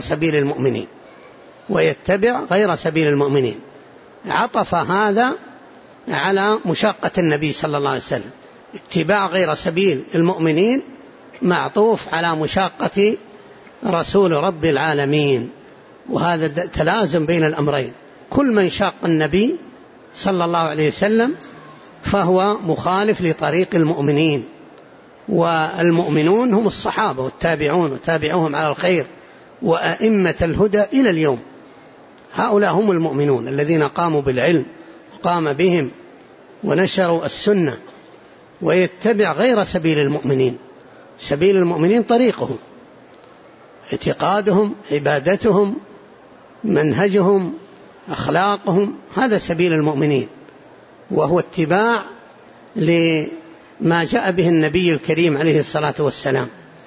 سبيل المؤمنين. عطف هذا على مشاقة النبي صلى الله عليه وسلم. اتباع غير سبيل المؤمنين معطوف على مشاقة رسول رب العالمين، وهذا تلازم بين الأمرين. كل من شاق النبي صلى الله عليه وسلم فهو مخالف لطريق المؤمنين، والمؤمنون هم الصحابة والتابعون وتابعوهم على الخير وأئمة الهدى إلى اليوم. هؤلاء هم المؤمنون الذين قاموا بالعلم وقام بهم ونشروا السنة. ويتبع غير سبيل المؤمنين. سبيل المؤمنين طريقهم، اعتقادهم، عبادتهم، منهجهم، أخلاقهم، هذا سبيل المؤمنين، وهو اتباع لما جاء به النبي الكريم عليه الصلاة والسلام.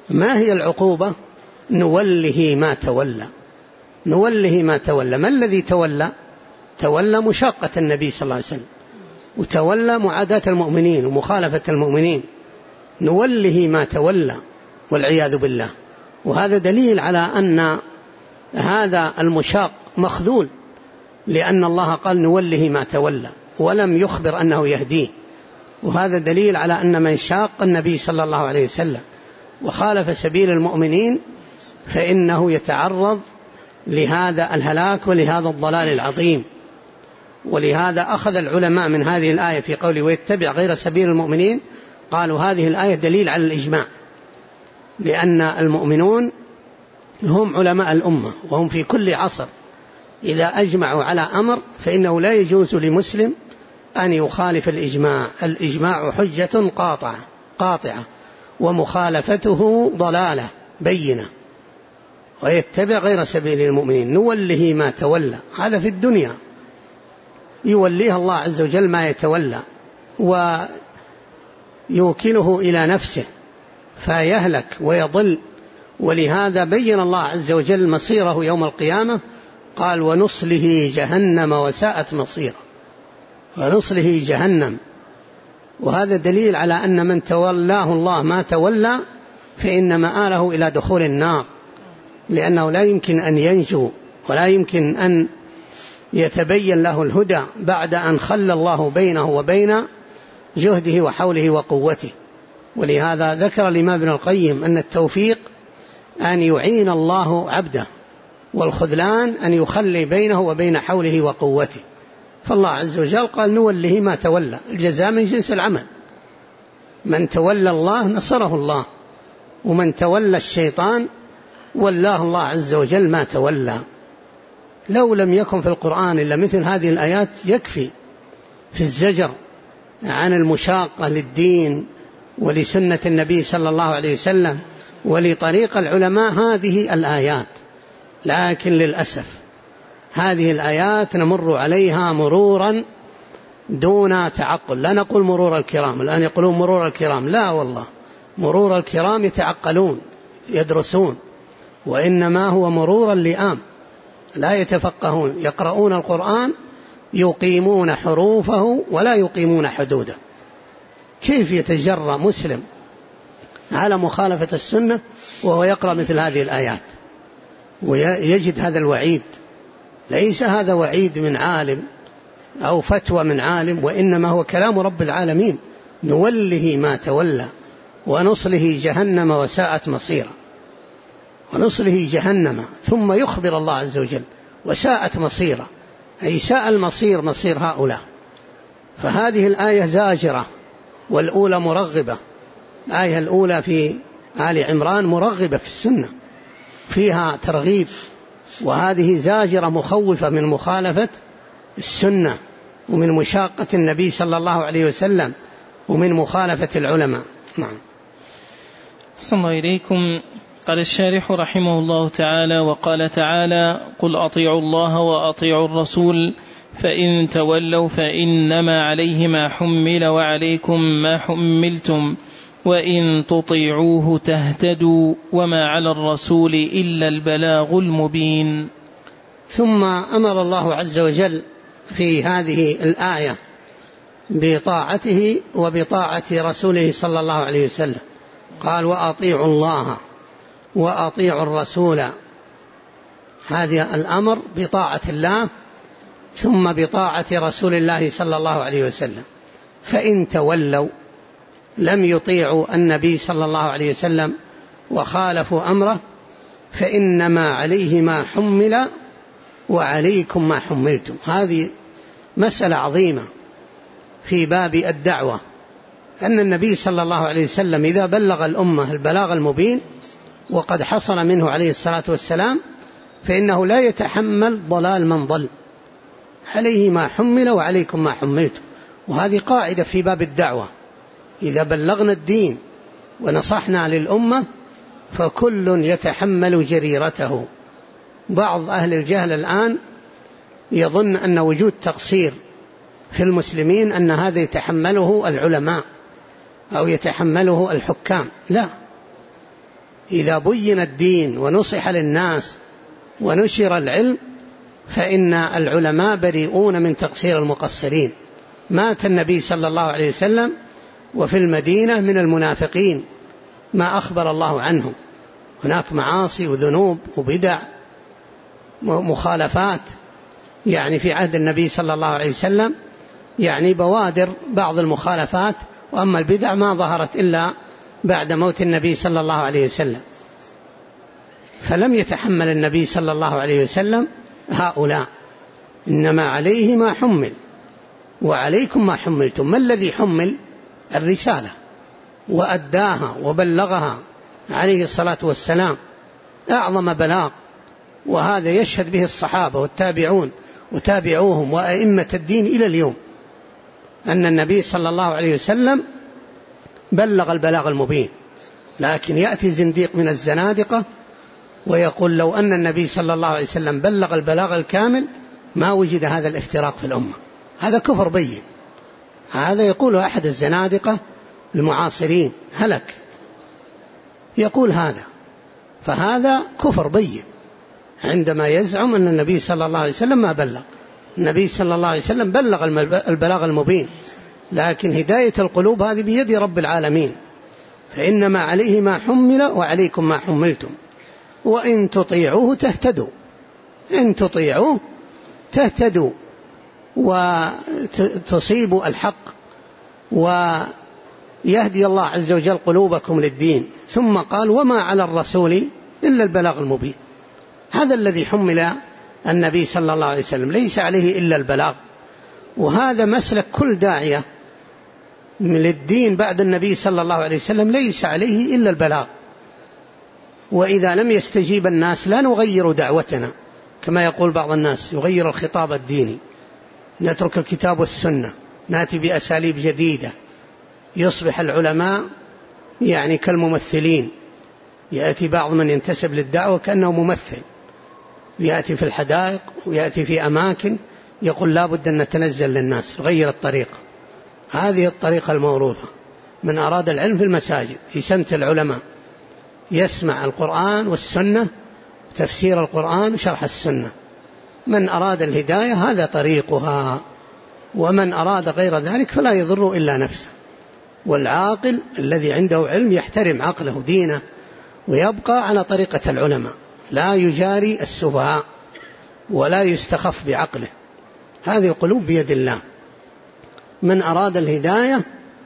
ما هي العقوبة؟ نوله ما تولى. نوله ما تولى. ما الذي تولى؟ تولى مشاقة النبي صلى الله عليه وسلم، وتولى معاداة المؤمنين ومخالفة المؤمنين. نوله ما تولى والعياذ بالله. وهذا دليل على أن هذا المشاق مخذول، لأن الله قال نوله ما تولى ولم يخبر أنه يهديه. وهذا دليل على أن من شاق النبي صلى الله عليه وسلم وخالف سبيل المؤمنين فإنه يتعرض لهذا الهلاك ولهذا الضلال العظيم. ولهذا أخذ العلماء من هذه الآية في قوله ويتبع غير سبيل المؤمنين، قالوا هذه الآية دليل على الإجماع، لأن المؤمنون هم علماء الأمة وهم في كل عصر إذا أجمعوا على أمر فإنه لا يجوز لمسلم أن يخالف الإجماع. الإجماع حجة قاطعة ومخالفته ضلالة بينة. ويتبع غير سبيل المؤمنين نوله ما تولى. هذا في الدنيا يوليه الله عز وجل ما يتولى ويوكله إلى نفسه فيهلك ويضل. ولهذا بين الله عز وجل مصيره يوم القيامة، قال ونصله جهنم وساءت مصيره. ونصله جهنم. وهذا دليل على أن من تولاه الله ما تولى فإن مآله إلى دخول النار، لأنه لا يمكن أن ينجو ولا يمكن أن يتبين له الهدى بعد أن خلى الله بينه وبين جهده وحوله وقوته. ولهذا ذكر الإمام ابن القيم أن التوفيق أن يعين الله عبده، والخذلان أن يخلي بينه وبين حوله وقوته. فالله عز وجل قال نوله ما تولى، الجزاء من جنس العمل. من تولى الله نصره الله، ومن تولى الشيطان ولاه الله عز وجل ما تولى. لو لم يكن في القرآن إلا مثل هذه الآيات يكفي في الزجر عن المشاقة للدين ولسنة النبي صلى الله عليه وسلم ولطريق العلماء هذه الآيات. لكن للأسف هذه الآيات نمر عليها مرورا دون تعقل. لا نقول مرور الكرام، الآن يقولون مرور الكرام، لا والله، مرور الكرام يتعقلون يدرسون، وإنما هو مرور اللئام لا يتفقهون، يقرؤون القرآن يقيمون حروفه ولا يقيمون حدوده. كيف يتجرأ مسلم على مخالفة السنة وهو يقرأ مثل هذه الآيات ويجد هذا الوعيد؟ ليس هذا وعيد من عالم أو فتوى من عالم، وإنما هو كلام رب العالمين. نوله ما تولى ونصله جهنم وساءت مصيرا. ونصله جهنم، ثم يخبر الله عز وجل وساءت مصيرا، أي ساء المصير مصير هؤلاء. فهذه الآية زاجرة والأولى مرغبة. الآية الأولى في آل عمران مرغبة في السنة فيها ترغيب، وهذه زاجرة مخوفة من مخالفة السنة ومن مشاقة النبي صلى الله عليه وسلم ومن مخالفة العلماء. نعم. صلى الله إليكم. قال الشارح رحمه الله تعالى: وقال تعالى: قل أطيعوا الله وأطيعوا الرسول فإن تولوا فإنما عليه ما حمل وعليكم ما حملتم وإن تطيعوه تهتدوا وما على الرسول إلا البلاغ المبين. ثم أمر الله عز وجل في هذه الآية بطاعته وبطاعة رسوله صلى الله عليه وسلم. قال وأطيعوا الله وأطيعوا الرسول. هذا الأمر بطاعة الله ثم بطاعة رسول الله صلى الله عليه وسلم. فإن تولوا لم يطيعوا النبي صلى الله عليه وسلم وخالفوا أمره فإنما عليه ما حمل وعليكم ما حملتم. هذه مسألة عظيمة في باب الدعوة، أن النبي صلى الله عليه وسلم إذا بلغ الأمة البلاغ المبين وقد حصل منه عليه الصلاة والسلام فإنه لا يتحمل ضلال من ضل، عليه ما حمل وعليكم ما حملتم. وهذه قاعدة في باب الدعوة، إذا بلغنا الدين ونصحنا للأمة فكل يتحمل جريرته. بعض أهل الجهل الآن يظن أن وجود تقصير في المسلمين أن هذا يتحمله العلماء أو يتحمله الحكام. لا، إذا بين الدين ونصح للناس ونشر العلم فإن العلماء بريئون من تقصير المقصرين. مات النبي صلى الله عليه وسلم وفي المدينة من المنافقين ما أخبر الله عنهم، هناك معاصي وذنوب وبدع ومخالفات يعني في عهد النبي صلى الله عليه وسلم، يعني بوادر بعض المخالفات، وأما البدع ما ظهرت إلا بعد موت النبي صلى الله عليه وسلم. فلم يتحمل النبي صلى الله عليه وسلم هؤلاء، إنما عليه ما حمل وعليكم ما حملتم. ما الذي حمل؟ الرسالة، وأداها وبلغها عليه الصلاة والسلام أعظم بلاغ، وهذا يشهد به الصحابة والتابعون وتابعوهم وأئمة الدين إلى اليوم، أن النبي صلى الله عليه وسلم بلغ البلاغ المبين. لكن يأتي زنديق من الزنادقة ويقول لو أن النبي صلى الله عليه وسلم بلغ البلاغ الكامل ما وجد هذا الافتراق في الأمة. هذا كفر بين، هذا يقوله أحد الزنادقة المعاصرين هلك يقول هذا، فهذا كفر بين عندما يزعم أن النبي صلى الله عليه وسلم ما بلغ. النبي صلى الله عليه وسلم بلغ البلاغ المبين، لكن هداية القلوب هذه بيد رب العالمين، فإنما عليه ما حمل وعليكم ما حملتم وإن تطيعوه تهتدوا. إن تطيعوه تهتدوا وتصيبوا الحق ويهدي الله عز وجل قلوبكم للدين. ثم قال وما على الرسول إلا البلاغ المبين. هذا الذي حمل النبي صلى الله عليه وسلم، ليس عليه إلا البلاغ. وهذا مسلك كل داعية من الدين بعد النبي صلى الله عليه وسلم، ليس عليه إلا البلاغ. وإذا لم يستجيب الناس لا نغير دعوتنا، كما يقول بعض الناس يغير الخطاب الديني، نترك الكتاب والسنة، نأتي بأساليب جديدة، يصبح العلماء يعني كالممثلين. يأتي بعض من ينتسب للدعوة كأنه ممثل، يأتي في الحدائق ويأتي في أماكن يقول لا بد أن نتنزل للناس، غير الطريقة. هذه الطريقة الموروثة. من أراد العلم في المساجد في سمت العلماء يسمع القرآن والسنة، تفسير القرآن وشرح السنة. من أراد الهداية هذا طريقها، ومن أراد غير ذلك فلا يضر إلا نفسه. والعاقل الذي عنده علم يحترم عقله دينه ويبقى على طريقة العلماء، لا يجاري السفهاء ولا يستخف بعقله. هذه القلوب بيد الله. من أراد الهداية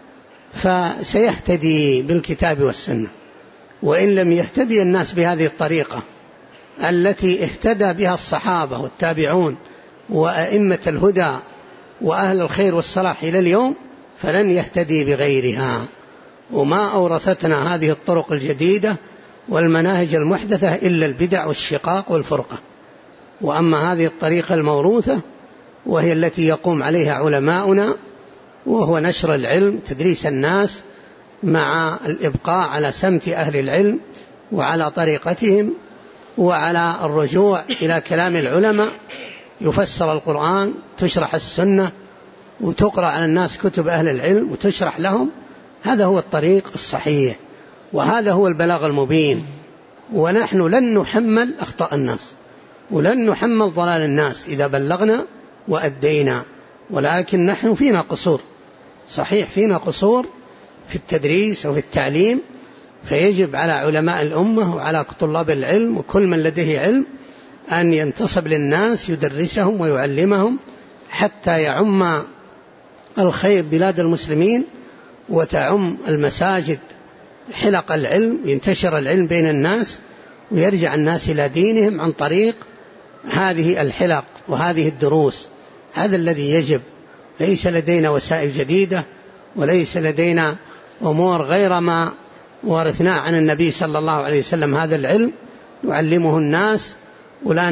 فسيهتدي بالكتاب والسنة، وإن لم يهتدي الناس بهذه الطريقة التي اهتدى بها الصحابة والتابعون وأئمة الهدى وأهل الخير والصلاح إلى اليوم فلن يهتدي بغيرها. وما أورثتنا هذه الطرق الجديدة والمناهج المحدثة إلا البدع والشقاق والفرقة. وأما هذه الطريقة الموروثة وهي التي يقوم عليها علماؤنا، وهو نشر العلم، تدريس الناس مع الإبقاء على سمت أهل العلم وعلى طريقتهم وعلى الرجوع إلى كلام العلماء، يفسر القرآن، تشرح السنة، وتقرأ على الناس كتب أهل العلم وتشرح لهم. هذا هو الطريق الصحيح، وهذا هو البلاغ المبين. ونحن لن نحمل أخطاء الناس ولن نحمل ضلال الناس إذا بلغنا وأدينا، ولكن نحن فينا قصور، صحيح فينا قصور في التدريس وفي التعليم، فيجب على علماء الأمة وعلى طلاب العلم وكل من لديه علم أن ينتصب للناس يدرسهم ويعلمهم حتى يعم الخير بلاد المسلمين وتعم المساجد حلق العلم، ينتشر العلم بين الناس ويرجع الناس إلى دينهم عن طريق هذه الحلق وهذه الدروس. هذا الذي يجب. ليس لدينا وسائل جديدة وليس لدينا أمور غير ما ورثناه عن النبي صلى الله عليه وسلم. هذا العلم نعلمه الناس ولا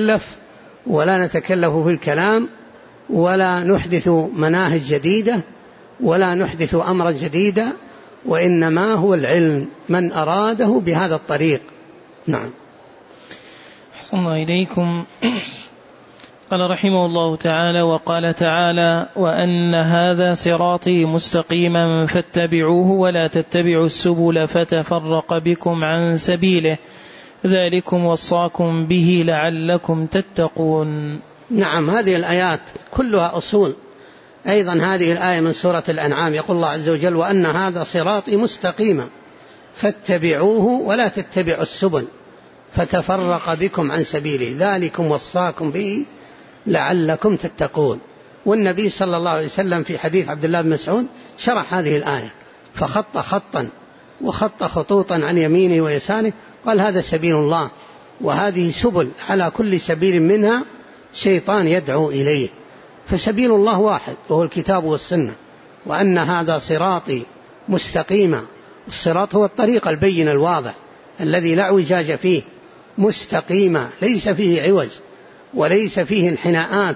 نتكلف في الكلام ولا نحدث مناهج جديدة ولا نحدث أمرا جديدا، وإنما هو العلم من أراده بهذا الطريق. نعم. أحسن الله إليكم. قال رحمه الله تعالى: وقال تعالى: وأن هذا صراطي مستقيما فاتبعوه ولا تتبعوا السبل فتفرق بكم عن سبيله ذلكم وصاكم به لعلكم تتقون. نعم، هذه الآيات كلها أصول. أيضا هذه الآية من سورة الأنعام يقول الله عز وجل: وأن هذا صراطي مستقيما فاتبعوه ولا تتبعوا السبل فتفرق بكم عن سبيله ذلكم وصاكم به لعلكم تتقون. والنبي صلى الله عليه وسلم في حديث عبد الله بن مسعود شرح هذه الآية فخط خطا وخط خطوطا عن يمينه ويساره، قال: هذا سبيل الله، وهذه سبل على كل سبيل منها شيطان يدعو إليه، فسبيل الله واحد وهو الكتاب والسنة. وأن هذا صراطي مستقيما، الصراط هو الطريق البين الواضح الذي لا اعوجاج فيه، مستقيما ليس فيه عوج وليس فيه انحناءات.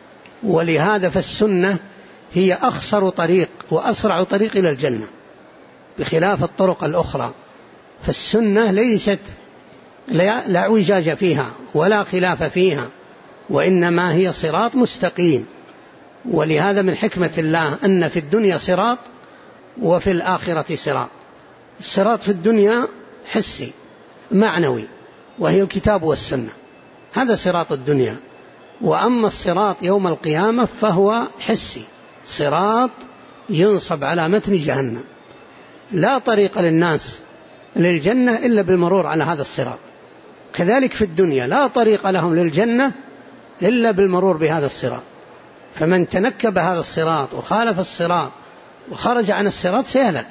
ولهذا فالسنة هي أخصر طريق وأسرع طريق إلى الجنة بخلاف الطرق الأخرى. فالسنة ليست لا اعوجاج فيها ولا خلاف فيها، وإنما هي صراط مستقيم. ولهذا من حكمة الله أن في الدنيا صراط وفي الآخرة صراط. الصراط في الدنيا حسي معنوي وهي الكتاب والسنة، هذا صراط الدنيا. وأما الصراط يوم القيامة فهو حسي، صراط ينصب على متن جهنم، لا طريق للناس للجنة إلا بالمرور على هذا الصراط. كذلك في الدنيا لا طريق لهم للجنة إلا بالمرور بهذا الصراط. فمن تنكب هذا الصراط وخالف الصراط وخرج عن الصراط سيهلك.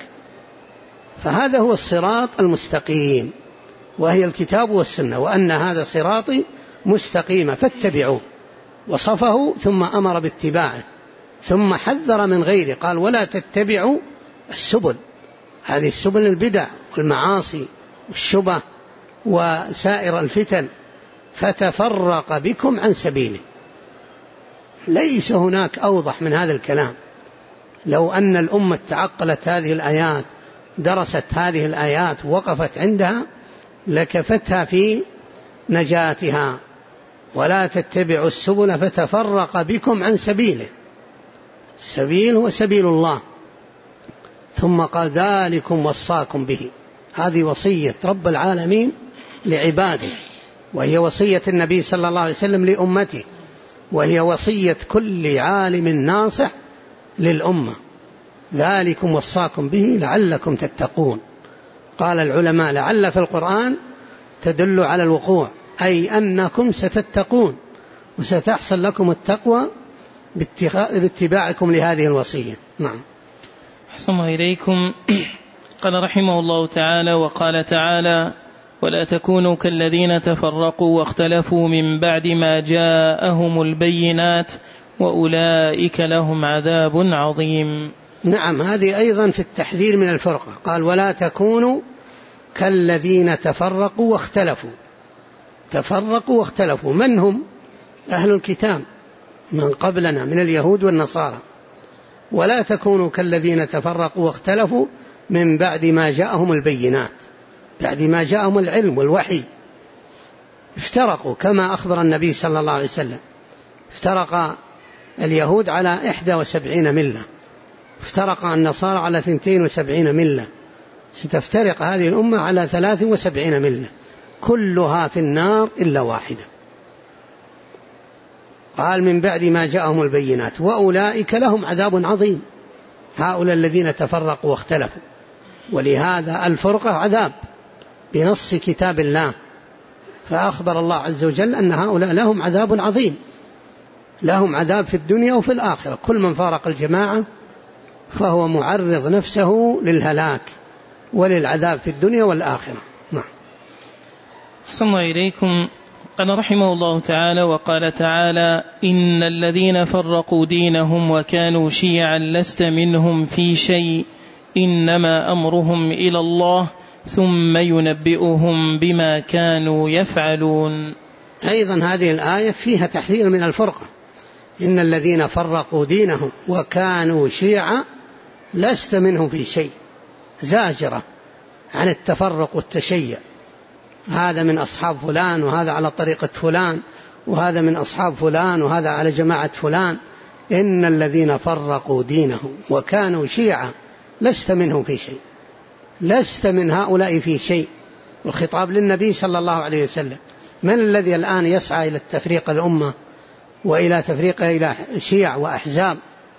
فهذا هو الصراط المستقيم وهي الكتاب والسنة. وأن هذا صراطي مستقيما فاتبعوه، وصفه ثم أمر باتباعه، ثم حذر من غيره، قال: ولا تتبعوا السبل، هذه السبل البدع والمعاصي والشبه وسائر الفتن، فتفرق بكم عن سبيله. ليس هناك أوضح من هذا الكلام. لو أن الأمة تعقلت هذه الآيات، درست هذه الآيات، وقفت عندها، لكفتها في نجاتها. ولا تتبعوا السبل فتفرق بكم عن سبيله، السبيل هو سبيل الله. ثم قال: ذلكم وصاكم به، هذه وصية رب العالمين لعباده، وهي وصية النبي صلى الله عليه وسلم لأمته، وهي وصية كل عالم ناصح للأمة. ذلكم وصاكم به لعلكم تتقون. قال العلماء: لعل في القرآن تدل على الوقوع، أي أنكم ستتقون وستحصل لكم التقوى باتباعكم لهذه الوصية. نعم. أحسن إليكم. قال رحمه الله تعالى: وقال تعالى: ولا تكونوا كالذين تفرقوا واختلفوا من بعد ما جاءهم البينات وأولئك لهم عذاب عظيم. نعم، هذه أيضا في التحذير من الفرقة. قال: ولا تكونوا كالذين تفرقوا واختلفوا. تفرقوا واختلفوا من هم؟ أهل الكتاب من قبلنا من اليهود والنصارى. ولا تكونوا كالذين تفرقوا واختلفوا من بعد ما جاءهم البينات، بعد ما جاءهم العلم والوحي. افترقوا كما أخبر النبي صلى الله عليه وسلم. افترق اليهود على 71 ملة، افترق النصارى على 72 ملة، ستفترق هذه الأمة على 73 ملة، كلها في النار إلا واحدة. قال: من بعد ما جاءهم البينات وأولئك لهم عذاب عظيم. هؤلاء الذين تفرقوا واختلفوا، ولهذا الفرقة عذاب بنص كتاب الله. فأخبر الله عز وجل أن هؤلاء لهم عذاب عظيم، لهم عذاب في الدنيا وفي الآخرة. كل من فارق الجماعة فهو معرض نفسه للهلاك وللعذاب في الدنيا والآخرة. نعم. أحسن الله إليكم. قال رحمه الله تعالى: وقال تعالى: إن الذين فرقوا دينهم وكانوا شيعا لست منهم في شيء إنما أمرهم إلى الله ثم ينبئهم بما كانوا يفعلون. أيضا هذه الآية فيها تحذير من الفرقة. إن الذين فرقوا دينهم وكانوا شيعا لست منهم في شيء، زاجرة عن التفرق والتشيع، هذا من أصحاب فلان وهذا على طريقة فلان وهذا من أصحاب فلان وهذا على جماعة فلان. إن الذين فرقوا دينهم وكانوا شيعا لست منهم في شيء، لست من هؤلاء في شيء. والخطاب للنبي صلى الله عليه وسلم. من الذي الآن يسعى إلى التفريق الأمة وإلى تفريقها إلى شيع وأحزاب؟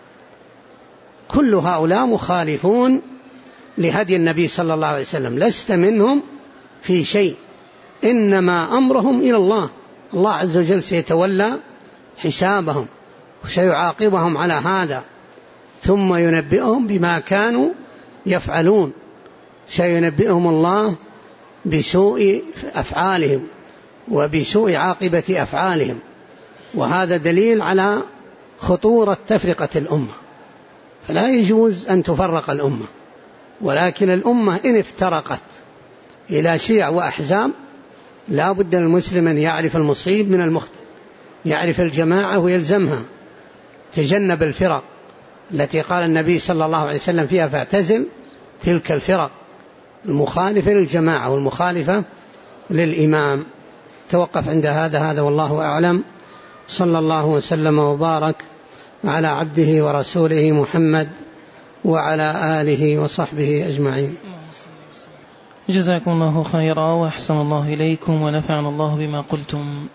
كل هؤلاء مخالفون لهدي النبي صلى الله عليه وسلم، لست منهم في شيء. إنما أمرهم إلى الله، الله عز وجل سيتولى حسابهم وسيعاقبهم على هذا، ثم ينبئهم بما كانوا يفعلون. سينبئهم الله بسوء أفعالهم وبسوء عاقبة أفعالهم. وهذا دليل على خطورة تفرقة الأمة. فلا يجوز أن تفرق الأمة، ولكن الأمة إن افترقت إلى شيع وأحزاب لا بد المسلم أن يعرف المصيب من المخطئ، يعرف الجماعة ويلزمها، تجنب الفرق التي قال النبي صلى الله عليه وسلم فيها فاعتزل تلك الفرق المخالفة للجماعة والمخالفة للإمام. توقف عند هذا والله أعلم. صلى الله وسلم وبارك على عبده ورسوله محمد وعلى آله وصحبه أجمعين. جزاكم الله خيرا وأحسن الله إليكم ونفعنا الله بما قلتم.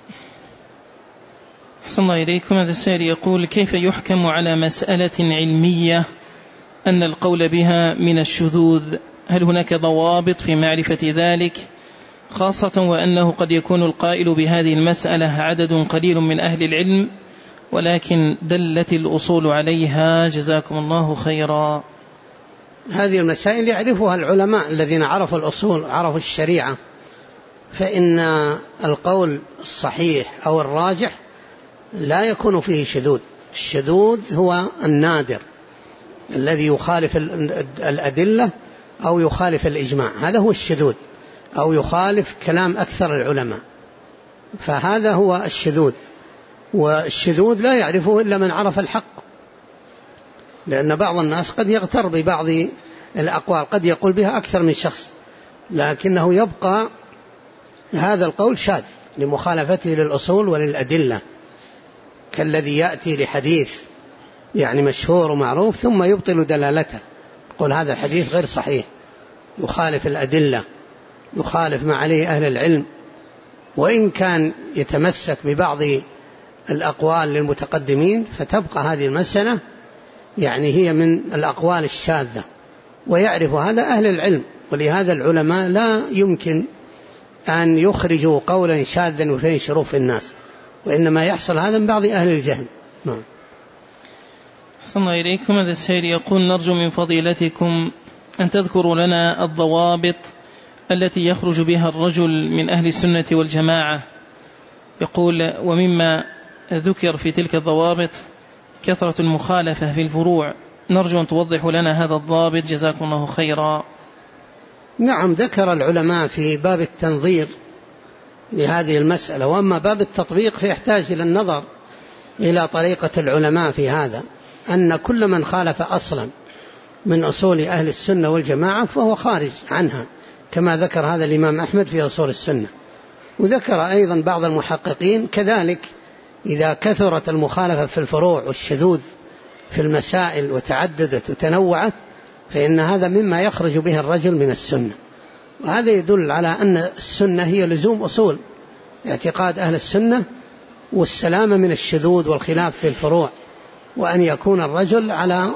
أحسن الله إليكم. هذا السائل يقول: كيف يحكم على مسألة علمية أن القول بها من الشذوذ؟ هل هناك ضوابط في معرفة ذلك، خاصة وأنه قد يكون القائل بهذه المسألة عدد قليل من أهل العلم ولكن دلت الأصول عليها؟ جزاكم الله خيرا. هذه المسائل يعرفها العلماء الذين عرفوا الأصول، عرفوا الشريعة. فإن القول الصحيح أو الراجح لا يكون فيه شذوذ. الشذوذ هو النادر الذي يخالف الأدلة أو يخالف الإجماع، هذا هو الشذوذ، أو يخالف كلام أكثر العلماء، فهذا هو الشذوذ. والشذوذ لا يعرفه إلا من عرف الحق، لأن بعض الناس قد يغتر ببعض الأقوال، قد يقول بها أكثر من شخص، لكنه يبقى هذا القول شاذ لمخالفته للأصول وللأدلة، كالذي يأتي لحديث يعني مشهور ومعروف ثم يبطل دلالته، يقول هذا الحديث غير صحيح، يخالف الأدلة، يخالف ما عليه أهل العلم، وإن كان يتمسك ببعض الأقوال للمتقدمين فتبقى هذه المسألة يعني هي من الأقوال الشاذة، ويعرف هذا أهل العلم. ولهذا العلماء لا يمكن أن يخرجوا قولا شاذا وينشروه في الناس، وإنما يحصل هذا من بعض أهل الجهل. نعم. أحسن الله إليكم. هذا السائل يقول: نرجو من فضيلتكم أن تذكروا لنا الضوابط التي يخرج بها الرجل من أهل السنة والجماعة. يقول: ومما ذكر في تلك الضوابط كثرة المخالفة في الفروع، نرجو أن توضحوا لنا هذا الضابط جزاكم الله خيرا. نعم، ذكر العلماء في باب التنظير لهذه المسألة، وأما باب التطبيق فيحتاج إلى النظر إلى طريقة العلماء في هذا، أن كل من خالف أصلا من أصول أهل السنة والجماعة فهو خارج عنها، كما ذكر هذا الإمام أحمد في أصول السنة. وذكر أيضا بعض المحققين كذلك إذا كثرت المخالفة في الفروع والشذوذ في المسائل وتعددت وتنوعت فإن هذا مما يخرج به الرجل من السنة. وهذا يدل على أن السنة هي لزوم أصول اعتقاد أهل السنة والسلامة من الشذوذ والخلاف في الفروع، وأن يكون الرجل على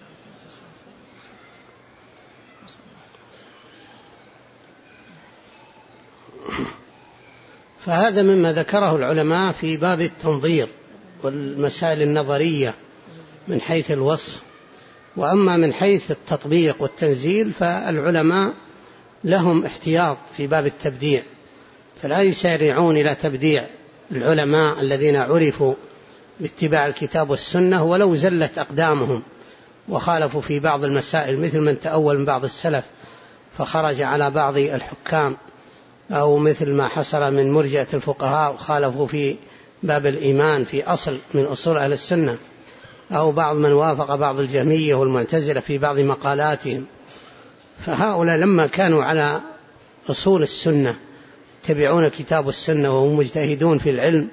فهذا مما ذكره العلماء في باب التنظير والمسائل النظرية من حيث الوصف. وأما من حيث التطبيق والتنزيل فالعلماء لهم احتياط في باب التبديع، فلا يسارعون إلى تبديع العلماء الذين عرفوا باتباع الكتاب والسنة ولو زلت أقدامهم وخالفوا في بعض المسائل، مثل من تأول من بعض السلف فخرج على بعض الحكام، أو مثل ما حصل من مرجئة الفقهاء وخالفوا في باب الإيمان في أصل من أصول أهل السنة، أو بعض من وافق بعض الجهمية والمعتزلة في بعض مقالاتهم. فهؤلاء لما كانوا على أصول السنة تبعون كتاب السنة وهم مجتهدون في العلم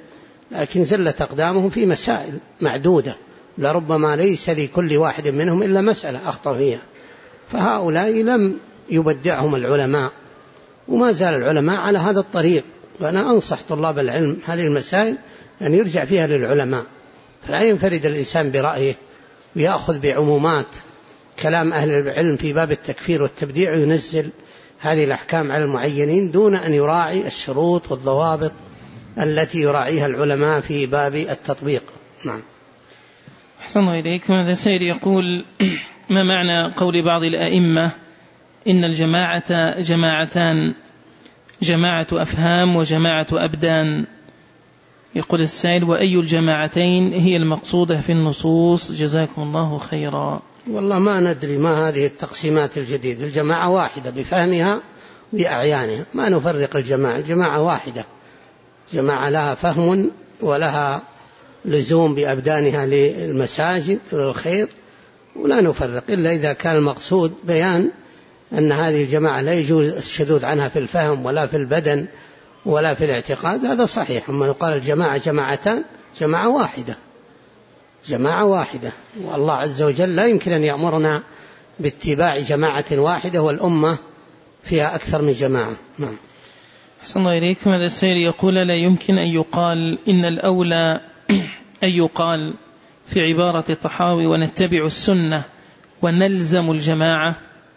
لكن زلت أقدامهم في مسائل معدودة، لربما ليس لكل واحد منهم إلا مسألة أخطأ فيها، فهؤلاء لم يبدعهم العلماء، وما زال العلماء على هذا الطريق. وأنا أنصح طلاب العلم هذه المسائل أن يرجع فيها للعلماء، فلا ينفرد الإنسان برأيه ويأخذ بعمومات كلام أهل العلم في باب التكفير والتبديع وينزل هذه الأحكام على المعينين دون أن يراعي الشروط والضوابط التي يراعيها العلماء في باب التطبيق. نعم. أحسن الله إليكم. هذا سائل يقول: ما معنى قول بعض الأئمة إن الجماعة جماعتان، جماعة أفهام وجماعة أبدان؟ يقول السائل: وأي الجماعتين هي المقصودة في النصوص؟ جزاكم الله خيرا. والله ما ندري ما هذه التقسيمات الجديدة. الجماعة واحدة بفهمها بأعيانها، ما نفرق الجماعة، الجماعة واحدة، جماعة لها فهم ولها لزوم بأبدانها للمساجد وللخير، ولا نفرق إلا إذا كان المقصود بيان أن هذه الجماعة لا يجوز الشذوذ عنها في الفهم ولا في البدن ولا في الاعتقاد، هذا صحيح. أما يقال الجماعة جماعتان، جماعة واحدة، جماعة واحدة، والله عز وجل لا يمكن أن يأمرنا باتباع جماعة واحدة والأمة فيها أكثر من جماعة. نعم. أحسن الله إليكم. هذا السائل يقول: لا يمكن أن يقال إن الأولى أن يقال في عبارة الطحاوي ونتبع السنة ونلزم الجماعة؟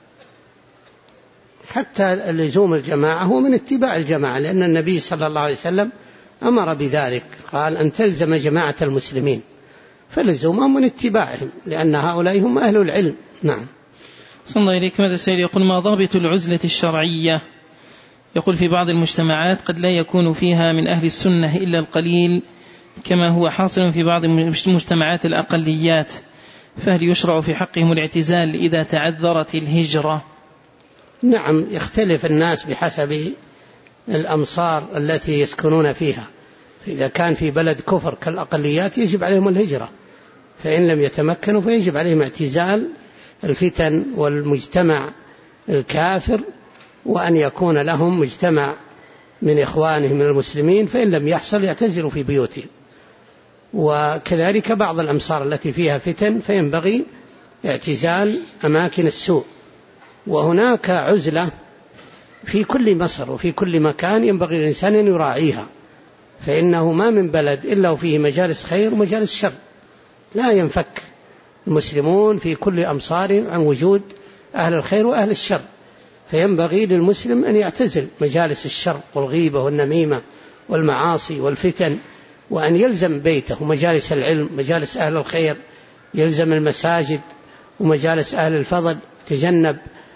حتى لزوم الجماعة هو من اتباع الجماعة، لأن النبي صلى الله عليه وسلم أمر بذلك، قال أن تلزم جماعة المسلمين، فلزومهم من اتباعهم، لأن هؤلاء هم أهل العلم. نعم. صلى الله إليكم. هذا السائل يقول: ما ضابط العزلة الشرعية؟ يقول: في بعض المجتمعات قد لا يكون فيها من أهل السنة إلا القليل، كما هو حاصل في بعض مجتمعات الأقليات، فهل يشرع في حقهم الاعتزال إذا تعذرت الهجرة؟ نعم، يختلف الناس بحسب الأمصار التي يسكنون فيها، إذا كان في بلد كفر كالأقليات يجب عليهم الهجرة، فإن لم يتمكنوا فيجب عليهم اعتزال الفتن والمجتمع الكافر، وأن يكون لهم مجتمع من إخوانهم من المسلمين، فإن لم يحصل يعتزلوا في بيوتهم. وكذلك بعض الأمصار التي فيها فتن فينبغي اعتزال أماكن السوء. وهناك عزلة في كل مصر وفي كل مكان ينبغي الإنسان أن يراعيها، فإنه ما من بلد إلا وفيه مجالس خير ومجالس شر، لا ينفك المسلمون في كل أمصارهم عن وجود أهل الخير وأهل الشر، فينبغي للمسلم أن يعتزل مجالس الشر والغيبة والنميمة والمعاصي والفتن، وأن يلزم بيته ومجالس العلم، مجالس أهل الخير، يلزم المساجد ومجالس أهل الفضل، تجنب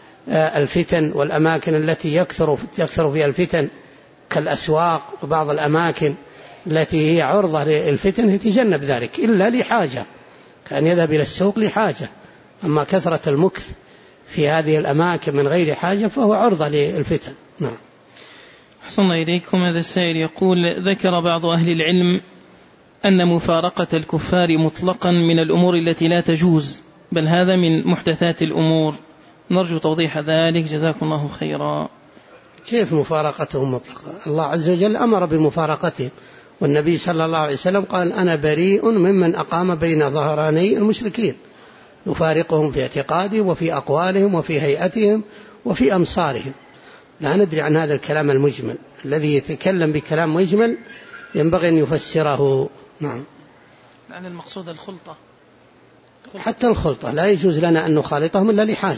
الفتن والأماكن التي يكثر فيها الفتن كالأسواق وبعض الأماكن التي هي عرضة للفتن، يتجنب ذلك إلا لحاجة، كان يذهب إلى السوق لحاجة. أما كثرة المكث في هذه الأماكن من غير حاجة فهو عرضة للفتن. نعم. أحسن الله إليكم. هذا السائل يقول: ذكر بعض أهل العلم أن مفارقة الكفار مطلقا من الأمور التي لا تجوز، بل هذا من محدثات الأمور، نرجو توضيح ذلك جزاكم الله خيرا. كيف مفارقتهم مطلقا؟ الله عز وجل أمر بمفارقتهم، والنبي صلى الله عليه وسلم قال: أنا بريء ممن أقام بين ظهراني المشركين، يفارقهم في اعتقادهم وفي أقوالهم وفي هيئتهم وفي أمصارهم. لا ندري عن هذا الكلام المجمل، الذي يتكلم بكلام مجمل ينبغي أن يفسره. نعم. عن المقصود الخلطة. حتى الخلطة لا يجوز لنا أن نخالطهم إلا لحاجة.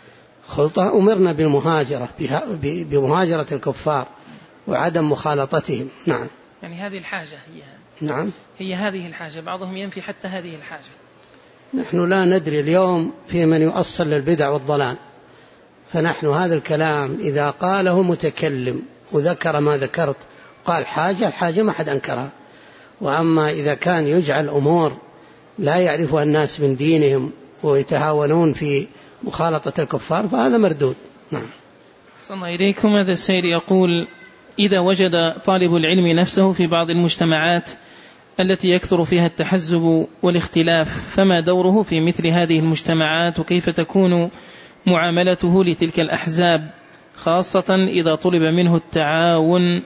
خلطة أمرنا بالمهاجرة، بمهاجرة الكفار وعدم مخالطتهم. نعم. يعني هذه الحاجة هي. نعم. هي هذه الحاجة، بعضهم ينفي حتى هذه الحاجة. نحن لا ندري اليوم في من يؤصل للبدع والضلال، فنحن هذا الكلام إذا قاله متكلم وذكر ما ذكرت قال حاجة ما حد أنكرها، وأما إذا كان يجعل أمور لا يعرفها الناس من دينهم ويتهاونون في مخالطة الكفار فهذا مردود. نعم. صلى الله إليكم. هذا السائل يقول: إذا وجد طالب العلم نفسه في بعض المجتمعات التي يكثر فيها التحزب والاختلاف، فما دوره في مثل هذه المجتمعات، وكيف تكون معاملته لتلك الأحزاب، خاصة إذا طلب منه التعاون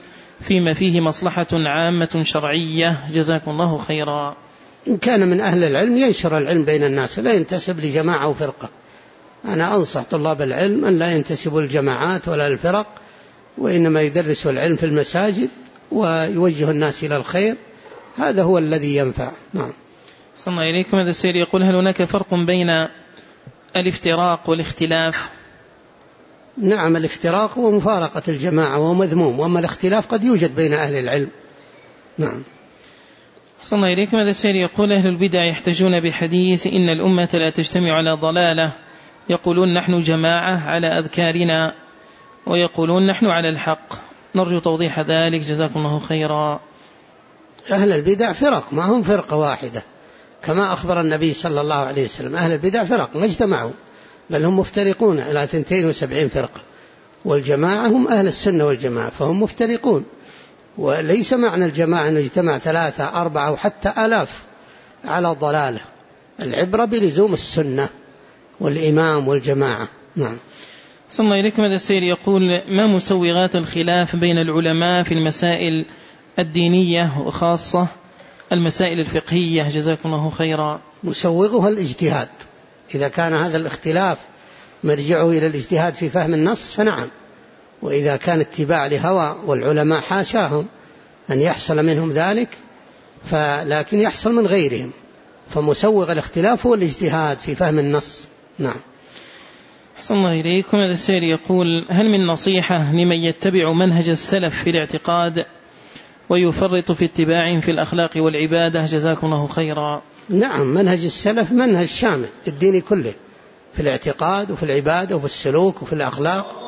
فيما فيه مصلحة عامة شرعية؟ جزاكم الله خيرا. إن كان من أهل العلم ينشر العلم بين الناس، لا ينتسب لجماعة أو فرقة. أنا أنصح طلاب العلم أن لا ينتسبوا للجماعات ولا للفرق، وإنما يدرسوا العلم في المساجد ويوجه الناس إلى الخير، هذا هو الذي ينفع. نعم. صلى الله إليكم. هذا السيد يقول: هل هناك فرق بين الافتراق والاختلاف؟ نعم، الافتراق هو مفارقة الجماعة وهو مذموم، وأما الاختلاف قد يوجد بين أهل العلم. نعم. صلى الله إليكم. هذا السيد يقول: أهل البدع يحتجون بحديث إن الأمة لا تجتمع على ضلالة، يقولون نحن جماعة على أذكارنا، ويقولون نحن على الحق، نرجو توضيح ذلك جزاكم الله خيرا. أهل البدع فرق، ما هم فرقة واحدة، كما أخبر النبي صلى الله عليه وسلم أهل البدع فرق ما اجتمعوا، بل هم مفترقون إلى 72 فرقة، والجماعة هم أهل السنة والجماعة، فهم مفترقون. وليس معنى الجماعة أن يجتمع 3 4 أو حتى 1000 على الضلالة، العبرة بلزوم السنة والإمام والجماعة. نعم. صلى الله إليكم. هذا السيد يقول: ما مسوغات الخلاف بين العلماء في المسائل الدينية وخاصة المسائل الفقهية؟ جزاكم الله خيرا. مسوغها الاجتهاد، إذا كان هذا الاختلاف مرجعه إلى الاجتهاد في فهم النص فنعم، وإذا كان اتباع لهوى والعلماء حاشاهم أن يحصل منهم ذلك، لكن يحصل من غيرهم، فمسوغ الاختلاف هو الاجتهاد في فهم النص. نعم. أحسن الله إليكم. هذا السائل يقول: هل من نصيحة لمن يتبع منهج السلف في الاعتقاد ويفرط في اتباعهم في الأخلاق والعبادة؟ جزاكم الله خيرا. نعم، منهج السلف منهج شامل للدين كله، في الاعتقاد وفي العبادة وفي السلوك وفي الأخلاق.